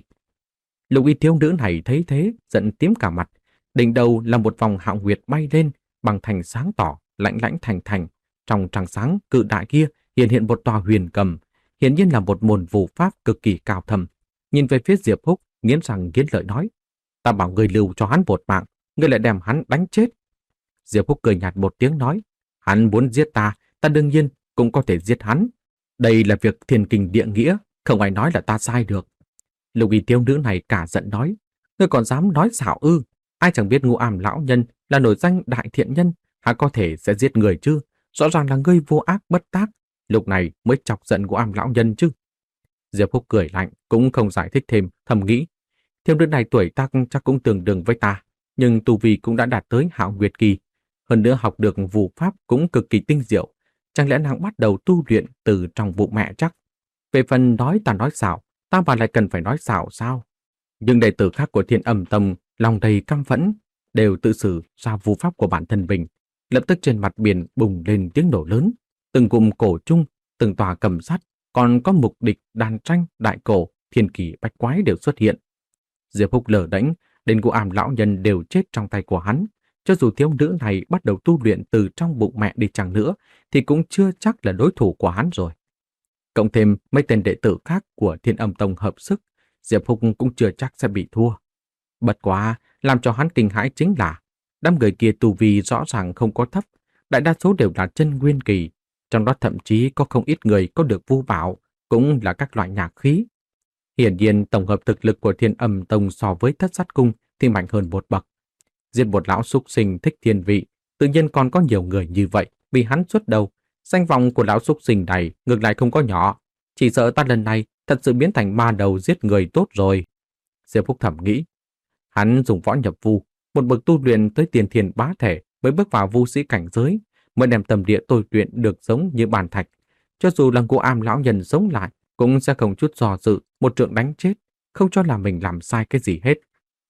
Lục y thiếu nữ này thấy thế, giận tím cả mặt, đỉnh đầu là một vòng hạo nguyệt bay lên, bằng thành sáng tỏ, lãnh lãnh thành thành. Trong trăng sáng cự đại kia hiện hiện một tòa huyền cầm, hiển nhiên là một môn phù pháp cực kỳ cao thâm. Nhìn về phía Diệp Húc, nghiến răng nghiến lợi nói: "Ta bảo người lưu cho hắn một mạng, ngươi lại đem hắn đánh chết." Diệp Húc cười nhạt một tiếng nói: "Hắn muốn giết ta, ta đương nhiên cũng có thể giết hắn. Đây là việc thiên kinh địa nghĩa, không ai nói là ta sai được." Lục y thiếu nữ này cả giận nói: "Ngươi còn dám nói xạo ư? Ai chẳng biết Ngũ Ảm lão nhân là nổi danh đại thiện nhân, há có thể sẽ giết người chứ? Rõ ràng là ngươi vô ác bất tác, lúc này mới chọc giận Ngũ Ảm lão nhân chứ." Diệp Húc cười lạnh, cũng không giải thích thêm, thầm nghĩ: thiếu nữ này tuổi tác chắc cũng tương đương với ta, nhưng tu vi cũng đã đạt tới hạo nguyệt kỳ, hơn nữa học được phù pháp cũng cực kỳ tinh diệu, chẳng lẽ nàng bắt đầu tu luyện từ trong bụng mẹ chắc? Về phần nói ta nói xạo, ta mà lại cần phải nói xạo sao? Nhưng đệ tử khác của Thiên Âm Tông lòng đầy căm phẫn, đều tự xử ra phù pháp của bản thân mình. Lập tức trên mặt biển bùng lên tiếng nổ lớn, từng cụm cổ trung, từng tòa cầm sắt, còn có mục địch, đàn tranh, đại cổ, thiên kỳ, bách quái đều xuất hiện. Diệp Húc lờ đánh, đến Ngũ Ảm lão nhân đều chết trong tay của hắn. Cho dù thiếu nữ này bắt đầu tu luyện từ trong bụng mẹ đi chăng nữa, thì cũng chưa chắc là đối thủ của hắn rồi. Cộng thêm mấy tên đệ tử khác của Thiên Âm Tông hợp sức, Diệp Húc cũng chưa chắc sẽ bị thua. Bất quá, làm cho hắn kinh hãi chính là đám người kia tu vi rõ ràng không có thấp, đại đa số đều là chân nguyên kỳ, trong đó thậm chí có không ít người có được vu bảo, cũng là các loại nhạc khí. Hiển nhiên tổng hợp thực lực của Thiên Âm Tông so với Thất Sát Cung thì mạnh hơn một bậc. Giết một lão súc sinh thích thiên vị, tự nhiên còn có nhiều người như vậy bị hắn xuất đầu. Danh vọng của lão súc sinh này ngược lại không có nhỏ, chỉ sợ ta lần này thật sự biến thành ma đầu giết người tốt rồi. Diệp Húc thầm nghĩ. Hắn dùng võ nhập vu, một bậc tu luyện tới tiền thiền bá thể mới bước vào vu sĩ cảnh giới, mới đem tâm địa tôi luyện được giống như bàn thạch. Cho dù là Ngũ Am lão nhân sống lại, cũng sẽ không chút dò dự một trượng đánh chết, không cho là mình làm sai cái gì hết.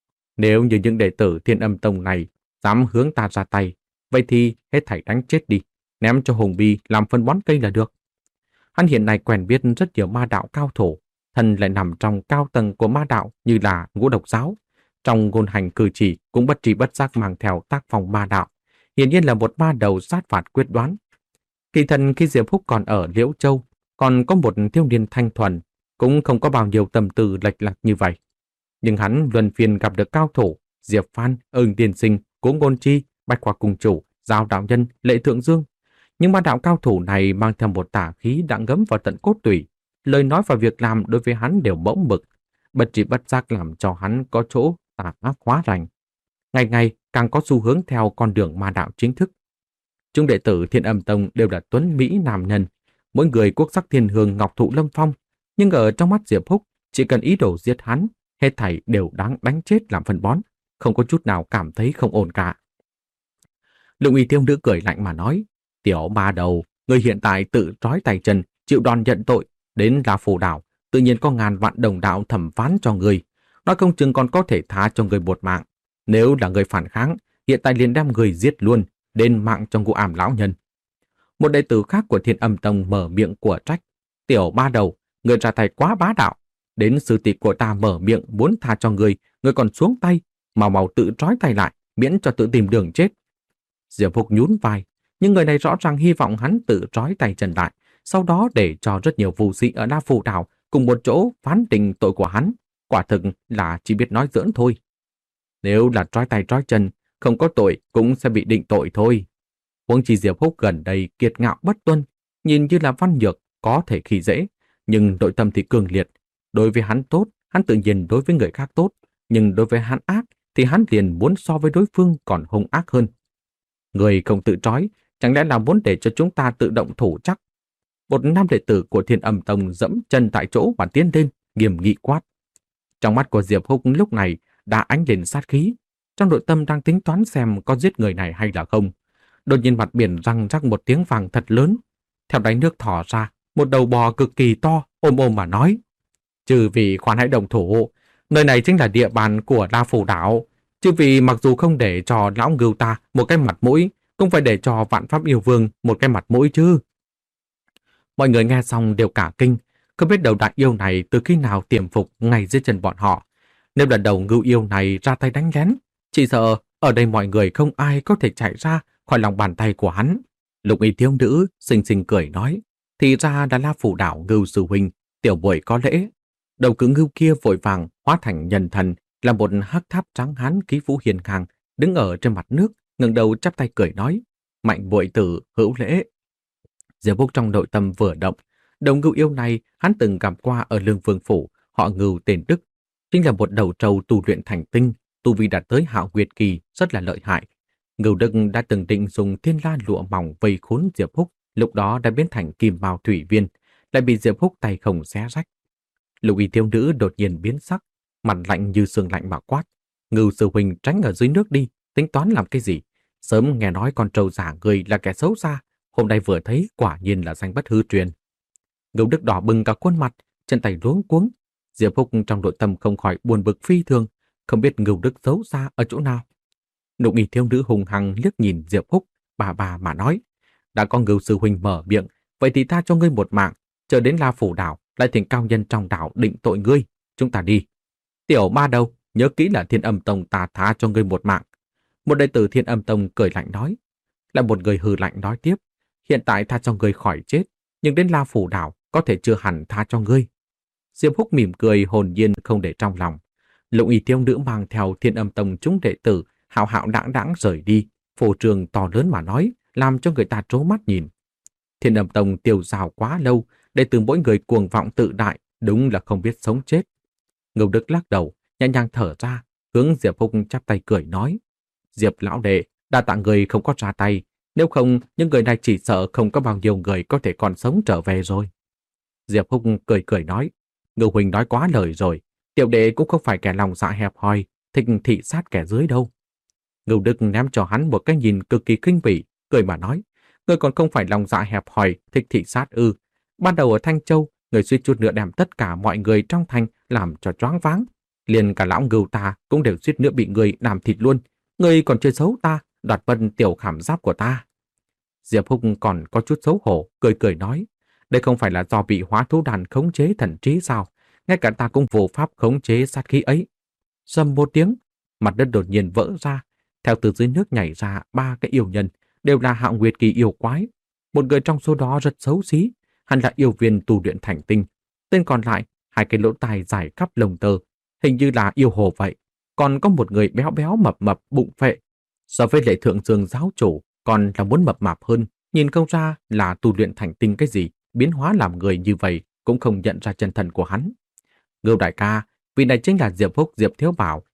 Nếu như những đệ tử Thiên Âm Tông này dám hướng ta ra tay, vậy thì hết thảy đánh chết đi, ném cho Hùng Bi làm phân bón cây là được. Hắn hiện nay quen biết rất nhiều ma đạo cao thủ, thân lại nằm trong cao tầng của ma đạo như là Ngũ Độc giáo. Trong ngôn hành cử chỉ cũng bất tri bất giác mang theo tác phong ma đạo, hiển nhiên là một ma đầu sát phạt quyết đoán. Kỳ thần khi Diệp Húc còn ở Liễu Châu, còn có một thiếu niên thanh thuần, cũng không có bao nhiêu tâm tư lệch lạc như vậy. Nhưng hắn luân phiên gặp được cao thủ Diệp Phan, Ưng Tiên Sinh, Cố Ngôn Chi, Bạch Hoa Cung Chủ, Giao Đạo Nhân, Lệ Thượng Dương. Nhưng ma đạo cao thủ này mang theo một tà khí đã ngấm vào tận cốt tủy, lời nói và việc làm đối với hắn đều bỗng bực, bất tri bất giác làm cho hắn có chỗ tà ác hóa rành. ngày ngày càng có xu hướng theo con đường ma đạo chính thức. Chúng đệ tử Thiên Âm Tông đều là tuấn mỹ nam nhân, mỗi người quốc sắc thiên hương ngọc thụ lâm phong, nhưng ở trong mắt Diệp Húc, chỉ cần ý đồ giết hắn, hết thảy đều đáng đánh chết làm phân bón, không có chút nào cảm thấy không ổn cả. Lục Uy thiếu nữ cười lạnh mà nói, tiểu ba đầu, người hiện tại tự trói tay chân, chịu đòn nhận tội, đến La Phủ đảo, tự nhiên có ngàn vạn đồng đạo thẩm phán cho người, nói không chừng còn có thể tha cho người một mạng. Nếu là người phản kháng, hiện tại liền đem người giết luôn, đền mạng cho Ngũ Ảm lão nhân. Một đệ tử khác của Thiên Âm Tông mở miệng của trách, tiểu ba đầu, người ra tay quá bá đạo, đến sư tỷ của ta mở miệng muốn tha cho người, người còn xuống tay, mau mau tự trói tay lại, miễn cho tự tìm đường chết. Diệp Húc nhún vai, nhưng người này rõ ràng hy vọng hắn tự trói tay chân lại, sau đó để cho rất nhiều phù sĩ ở La Phủ đảo cùng một chỗ phán định tội của hắn, quả thực là chỉ biết nói giỡn thôi. Nếu là trói tay trói chân, không có tội cũng sẽ bị định tội thôi. Huống chi Diệp Húc gần đây kiệt ngạo bất tuân, nhìn như là văn nhược, có thể khi dễ, nhưng nội tâm thì cường liệt. Đối với hắn tốt, hắn tự nhiên đối với người khác tốt, nhưng đối với hắn ác thì hắn liền muốn so với đối phương còn hung ác hơn. Người không tự trói, chẳng lẽ là muốn để cho chúng ta tự động thủ chắc? Một nam đệ tử của Thiên Âm Tông dẫm chân tại chỗ và tiến lên, nghiêm nghị quát. Trong mắt của Diệp Húc lúc này đã ánh lên sát khí, trong nội tâm đang tính toán xem có giết người này hay là không. Đột nhiên mặt biển răng rắc một tiếng vàng thật lớn, theo đáy nước thỏ ra một đầu bò cực kỳ to, ôm ôm mà nói: "Chư vị khoan hãy đồng thủ, nơi này chính là địa bàn của La Phủ đảo. Chư vị mặc dù không để cho lão ngưu ta một cái mặt mũi, cũng phải để cho Vạn Pháp Yêu Vương một cái mặt mũi chứ." Mọi người nghe xong đều cả kinh, không biết đầu đại yêu này từ khi nào tiềm phục ngay dưới chân bọn họ. Nếu là đầu ngưu yêu này ra tay đánh lén, chỉ sợ ở đây mọi người không ai có thể chạy ra khỏi lòng bàn tay của hắn. Lục Y thiếu nữ xinh xinh cười nói, thì ra là La Phủ đảo Ngưu sư huynh, tiểu muội có lễ. Đầu cứng ngưu kia vội vàng hóa thành nhân thần, là một hắc tháp trắng hán khí vũ hiền ngang, đứng ở trên mặt nước, ngẩng đầu chắp tay cười nói, mạnh muội tử hữu lễ. Diệp Húc trong nội tâm vừa động, đầu ngưu yêu này hắn từng gặp qua ở Lương Vương phủ, họ Ngưu tên Đức, chính là một đầu trâu tu luyện thành tinh, tu vi đạt tới Hạo Nguyệt kỳ, rất là lợi hại. Ngưu Đức đã từng định dùng thiên la lụa mỏng vây khốn Diệp Húc, lúc đó đã biến thành kim mao thủy viên, lại bị Diệp Húc tay không xé rách. Lục Y thiếu nữ đột nhiên biến sắc, mặt lạnh như sương lạnh mà quát, Ngưu sư huynh tránh ở dưới nước đi, tính toán làm cái gì? Sớm nghe nói con trâu giả người là kẻ xấu xa, hôm nay vừa thấy quả nhiên là danh bất hư truyền. Ngưu Đức đỏ bừng cả khuôn mặt, chân tay luống cuống. Diệp Húc trong nội tâm không khỏi buồn bực phi thường, không biết Ngưu Đức xấu xa ở chỗ nào. Lục Y thiếu nữ hùng hăng liếc nhìn Diệp Húc, bà bà mà nói, đã có Ngưu sư huynh mở miệng, vậy thì ta cho ngươi một mạng, chờ đến La Phủ đảo lại thỉnh cao nhân trong đảo định tội ngươi, chúng ta đi. Tiểu ba đâu, nhớ kỹ là Thiên Âm Tông ta tha cho ngươi một mạng. Một đệ tử Thiên Âm Tông cười lạnh nói. Lại một người hừ lạnh nói tiếp, hiện tại tha cho ngươi khỏi chết, nhưng đến La Phủ đảo có thể chưa hẳn tha cho ngươi. Diệp Húc mỉm cười hồn nhiên không để trong lòng. Lục Y thiếu nữ mang theo Thiên Âm Tông chúng đệ tử hạo hạo đãng đãng rời đi, phô trường to lớn mà nói, làm cho người ta trố mắt nhìn. Thiên Âm Tông tiêu dao quá lâu, đệ tử mỗi người cuồng vọng tự đại, đúng là không biết sống chết. Ngưu Đức lắc đầu, nhẹ nhàng thở ra, hướng Diệp Húc chắp tay cười nói, Diệp lão đệ, đa tạ người không có ra tay, nếu không những người này chỉ sợ không có bao nhiêu người có thể còn sống trở về rồi. Diệp Húc cười cười nói, Ngưu huynh nói quá lời rồi, tiểu đệ cũng không phải kẻ lòng dạ hẹp hòi, thích thị sát kẻ dưới đâu. Ngưu Đức ném cho hắn một cái nhìn cực kỳ khinh bỉ, cười mà nói, ngươi còn không phải lòng dạ hẹp hòi, thích thị sát ư? Ban đầu ở Thanh Châu, người suýt chút nữa đem tất cả mọi người trong thành làm cho choáng váng, liền cả lão Ngưu ta cũng đều suýt nữa bị người làm thịt luôn. Ngươi còn chơi xấu ta, đoạt vân tiểu khảm giáp của ta. Diệp Húc còn có chút xấu hổ, cười cười nói, đây không phải là do bị hóa thú đàn khống chế thần trí sao? Ngay cả ta cũng vô pháp khống chế sát khí ấy. Rầm một tiếng, mặt đất đột nhiên vỡ ra, theo từ dưới nước nhảy ra ba cái yêu nhân, đều là Hạo Nguyệt kỳ yêu quái. Một người trong số đó rất xấu xí, hắn là yêu viên tu luyện thành tinh. Tên còn lại, hai cái lỗ tai dài khắp lồng tơ, hình như là yêu hồ vậy. Còn có một người béo béo mập mập bụng phệ. So với Lệ Thượng Dương giáo chủ, còn là muốn mập mạp hơn, nhìn không ra là tu luyện thành tinh cái gì, biến hóa làm người như vậy cũng không nhận ra chân thần của hắn. Ngưu đại ca, vị này chính là Diệp Húc Diệp Thiếu Bảo,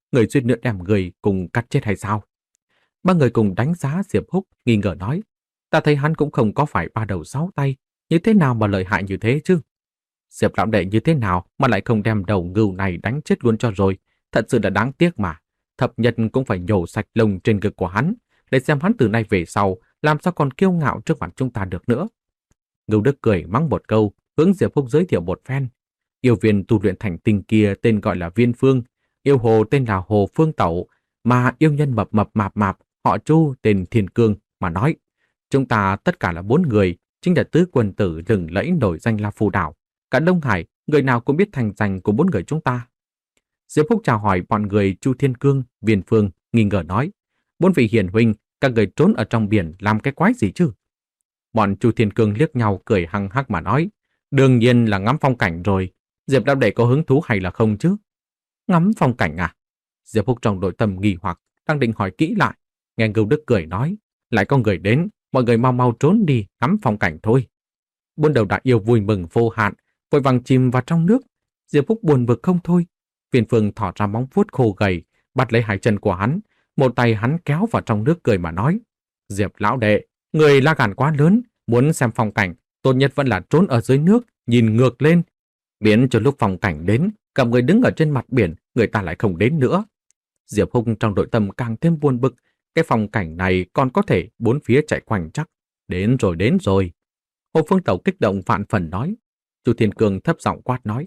người suýt nữa đem người cùng cắt chết hay sao? Ba người cùng đánh giá Diệp Húc, nghi ngờ nói, ta thấy hắn cũng không có phải ba đầu sáu tay, như thế nào mà lợi hại như thế chứ? Diệp lão đệ như thế nào mà lại không đem đầu ngưu này đánh chết luôn cho rồi, thật sự là đáng tiếc mà. Thập Nhật cũng phải nhổ sạch lông trên ngực của hắn, để xem hắn từ nay về sau làm sao còn kiêu ngạo trước mặt chúng ta được nữa. Ngưu Đức cười mắng một câu, hướng Diệp Húc giới thiệu một phen. Yêu viên tu luyện thành tinh kia tên gọi là Viên Phương, yêu hồ tên là Hồ Phương Tẩu, mà yêu nhân mập mập mạp mạp họ Chu tên Thiên Cương mà nói. Chúng ta tất cả là bốn người, chính là tứ quân tử lừng lẫy nổi danh La Phù Đảo. Cả Đông Hải, người nào cũng biết thành danh của bốn người chúng ta. Diệp Phúc chào hỏi bọn người Chu Thiên Cương, Viên Phương, nghi ngờ nói, bốn vị hiền huynh, các người trốn ở trong biển làm cái quái gì chứ? Bọn Chu Thiên Cương liếc nhau cười hăng hắc mà nói, đương nhiên là ngắm phong cảnh rồi. Diệp lão đệ có hứng thú hay là không chứ? Ngắm phong cảnh à? Diệp Phúc trong nội tâm nghi hoặc, đang định hỏi kỹ lại. Nghe Ngưu Đức cười nói, lại có người đến, mọi người mau mau trốn đi, ngắm phong cảnh thôi. Buôn đầu đại yêu vui mừng vô hạn, vội vàng chìm vào trong nước. Diệp Phúc buồn bực không thôi. Viên Phương thỏ ra móng vuốt khô gầy, bắt lấy hai chân của hắn, một tay hắn kéo vào trong nước cười mà nói, Diệp lão đệ, người la gan quá lớn, muốn xem phong cảnh, tốt nhất vẫn là trốn ở dưới nước, nhìn ngược lên. Biến cho lúc phong cảnh đến, cả người đứng ở trên mặt biển, người ta lại không đến nữa. Diệp Húc trong nội tâm càng thêm buồn bực, cái phong cảnh này còn có thể bốn phía chạy quanh chắc. Đến rồi đến rồi. Hồ Phương Tẩu kích động vạn phần nói. Chu Thiên Cương thấp giọng quát nói,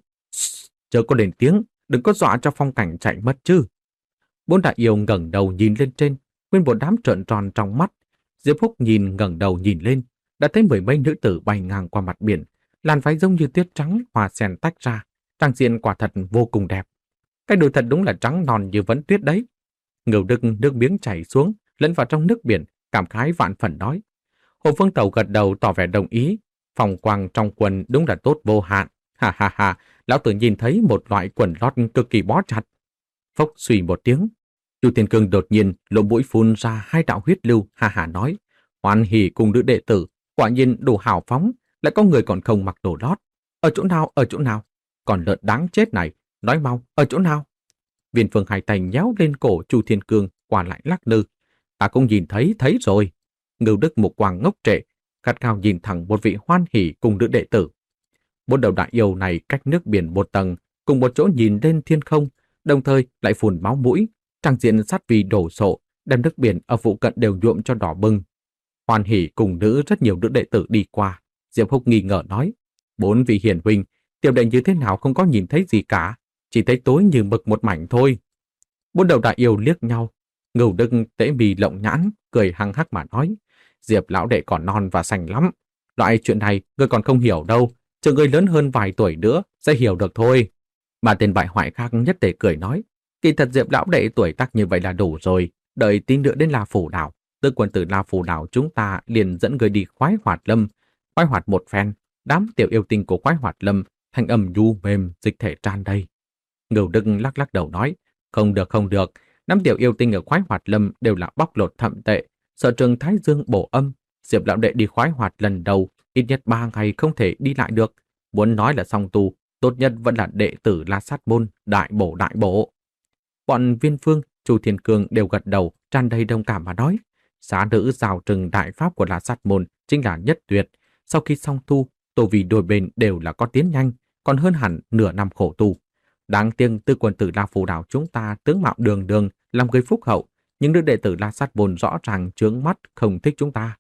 chớ có lên tiếng, đừng có dọa cho phong cảnh chạy mất chứ. Bốn đại yêu ngẩng đầu nhìn lên trên, nguyên một đám trợn tròn trong mắt. Diệp Húc nhìn ngẩng đầu nhìn lên, đã thấy mười mấy nữ tử bay ngang qua mặt biển, làn váy giống như tuyết trắng hòa xen tách ra, trang diện quả thật vô cùng đẹp. Cái đùi thật đúng là trắng non như vấn tuyết đấy. Ngưu Đức nước miếng chảy xuống, lẫn vào trong nước biển, cảm khái vạn phần nói. Hồ Phương Tẩu gật đầu tỏ vẻ đồng ý. Phong quang trong quần đúng là tốt vô hạn. Ha ha ha, lão tử nhìn thấy một loại quần lót cực kỳ bó chặt. Phốc suy một tiếng, Chu Thiên Cương đột nhiên lỗ mũi phun ra hai đạo huyết lưu, ha ha nói, hoan hỉ cùng nữ đệ tử, quả nhiên đủ hào phóng, lại có người còn không mặc đồ lót. Ở chỗ nào, ở chỗ nào? Còn lợn đáng chết này, nói mau, ở chỗ nào? Viên Phương hai tay nhéo lên cổ Chu Thiên Cương, qua lại lắc lư. Ta cũng nhìn thấy, thấy rồi. Ngưu Đức mục quang ngốc trệ, khát khao nhìn thẳng một vị hoan hỉ cùng nữ đệ tử. Bốn đầu đại yêu này cách nước biển một tầng, cùng một chỗ nhìn lên thiên không, đồng thời lại phun máu mũi, trang diện sát vì đổ sộ, đem nước biển ở phụ cận đều nhuộm cho đỏ bừng. Hoan hỉ cùng nữ rất nhiều nữ đệ tử đi qua. Diệp Húc nghi ngờ nói, bốn vị hiền huynh, tiểu đệ như thế nào không có nhìn thấy gì cả, chỉ thấy tối như mực một mảnh thôi. Bốn đầu đại yêu liếc nhau, Ngưu Đức tễ mì lộng nhãn, cười hăng hắc mà nói, Diệp lão đệ còn non và xanh lắm. Loại chuyện này ngươi còn không hiểu đâu, chờ ngươi lớn hơn vài tuổi nữa sẽ hiểu được thôi. Mà tên bại hoại khác nhất tề cười nói, kỳ thật Diệp lão đệ tuổi tác như vậy là đủ rồi, đợi tí nữa đến La Phủ Đảo, Tư quân tử La Phủ Đảo chúng ta liền dẫn người đi khoái hoạt lâm. Khoái hoạt một phen, đám tiểu yêu tinh của khoái hoạt lâm, thanh âm nhu mềm, dịch thể tràn đầy. Ngưu Đức lắc lắc đầu nói, không được không được, đám tiểu yêu tinh ở khoái hoạt lâm đều là bóc lột thậm tệ, sợ trường Thái Dương bổ âm. Diệp lão đệ đi khoái hoạt lần đầu, ít nhất ba ngày không thể đi lại được. Muốn nói là song tu, tốt nhất vẫn là đệ tử La Sát Môn, đại bổ đại bổ. Bọn Viên Phương, Chu Thiên Cương đều gật đầu, tràn đầy đồng cảm mà nói, xá nữ rào trừng đại pháp của La Sát Môn chính là nhất tuyệt. Sau khi song tu, tu vì đôi bên đều là có tiến nhanh, còn hơn hẳn nửa năm khổ tu. Đáng tiếc Tư quân tử La Phù Đảo chúng ta tướng mạo đường đường, làm người phúc hậu, nhưng đứa đệ tử La Sát Môn rõ ràng chướng mắt không thích chúng ta.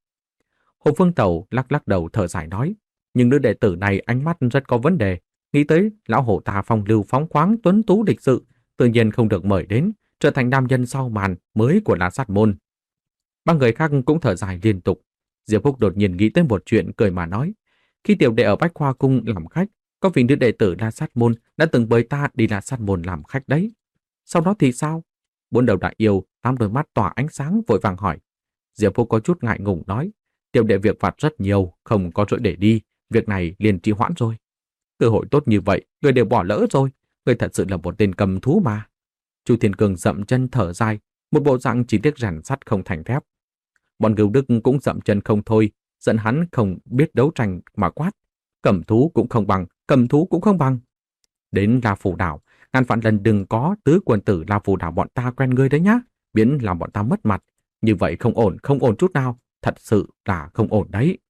Hồ Phương Tẩu lắc lắc đầu thở dài nói, nhưng đứa đệ tử này ánh mắt rất có vấn đề, nghĩ tới lão hổ ta phong lưu phóng khoáng tuấn tú lịch sự, tự nhiên không được mời đến, trở thành nam nhân sau màn mới của La Sát Môn. Ba người khác cũng thở dài liên tục. Diệp Húc đột nhiên nghĩ tới một chuyện cười mà nói, khi tiểu đệ ở Bách Khoa Cung làm khách, có vị nữ đệ tử La Sát Môn đã từng mời ta đi La Sát Môn làm khách đấy. Sau đó thì sao? Bốn đầu đại yêu, tám đôi mắt tỏa ánh sáng vội vàng hỏi. Diệp Húc có chút ngại ngùng nói, tiểu đệ việc vặt rất nhiều, không có rỗi để đi, việc này liền trì hoãn rồi. Cơ hội tốt như vậy, người đều bỏ lỡ rồi, người thật sự là một tên cầm thú mà. Chu Thiên Cương dậm chân thở dài, một bộ dạng chỉ tiếc rèn sắt không thành thép. Bọn Ngưu Đức cũng dậm chân không thôi, giận hắn không biết đấu tranh mà quát. Cầm thú cũng không bằng, cầm thú cũng không bằng. Đến La Phủ Đảo, Ngàn vạn lần đừng có tứ quân tử La Phù Đảo bọn ta quen ngươi đấy nhá, biến làm bọn ta mất mặt. Như vậy không ổn, không ổn chút nào, thật sự là không ổn đấy.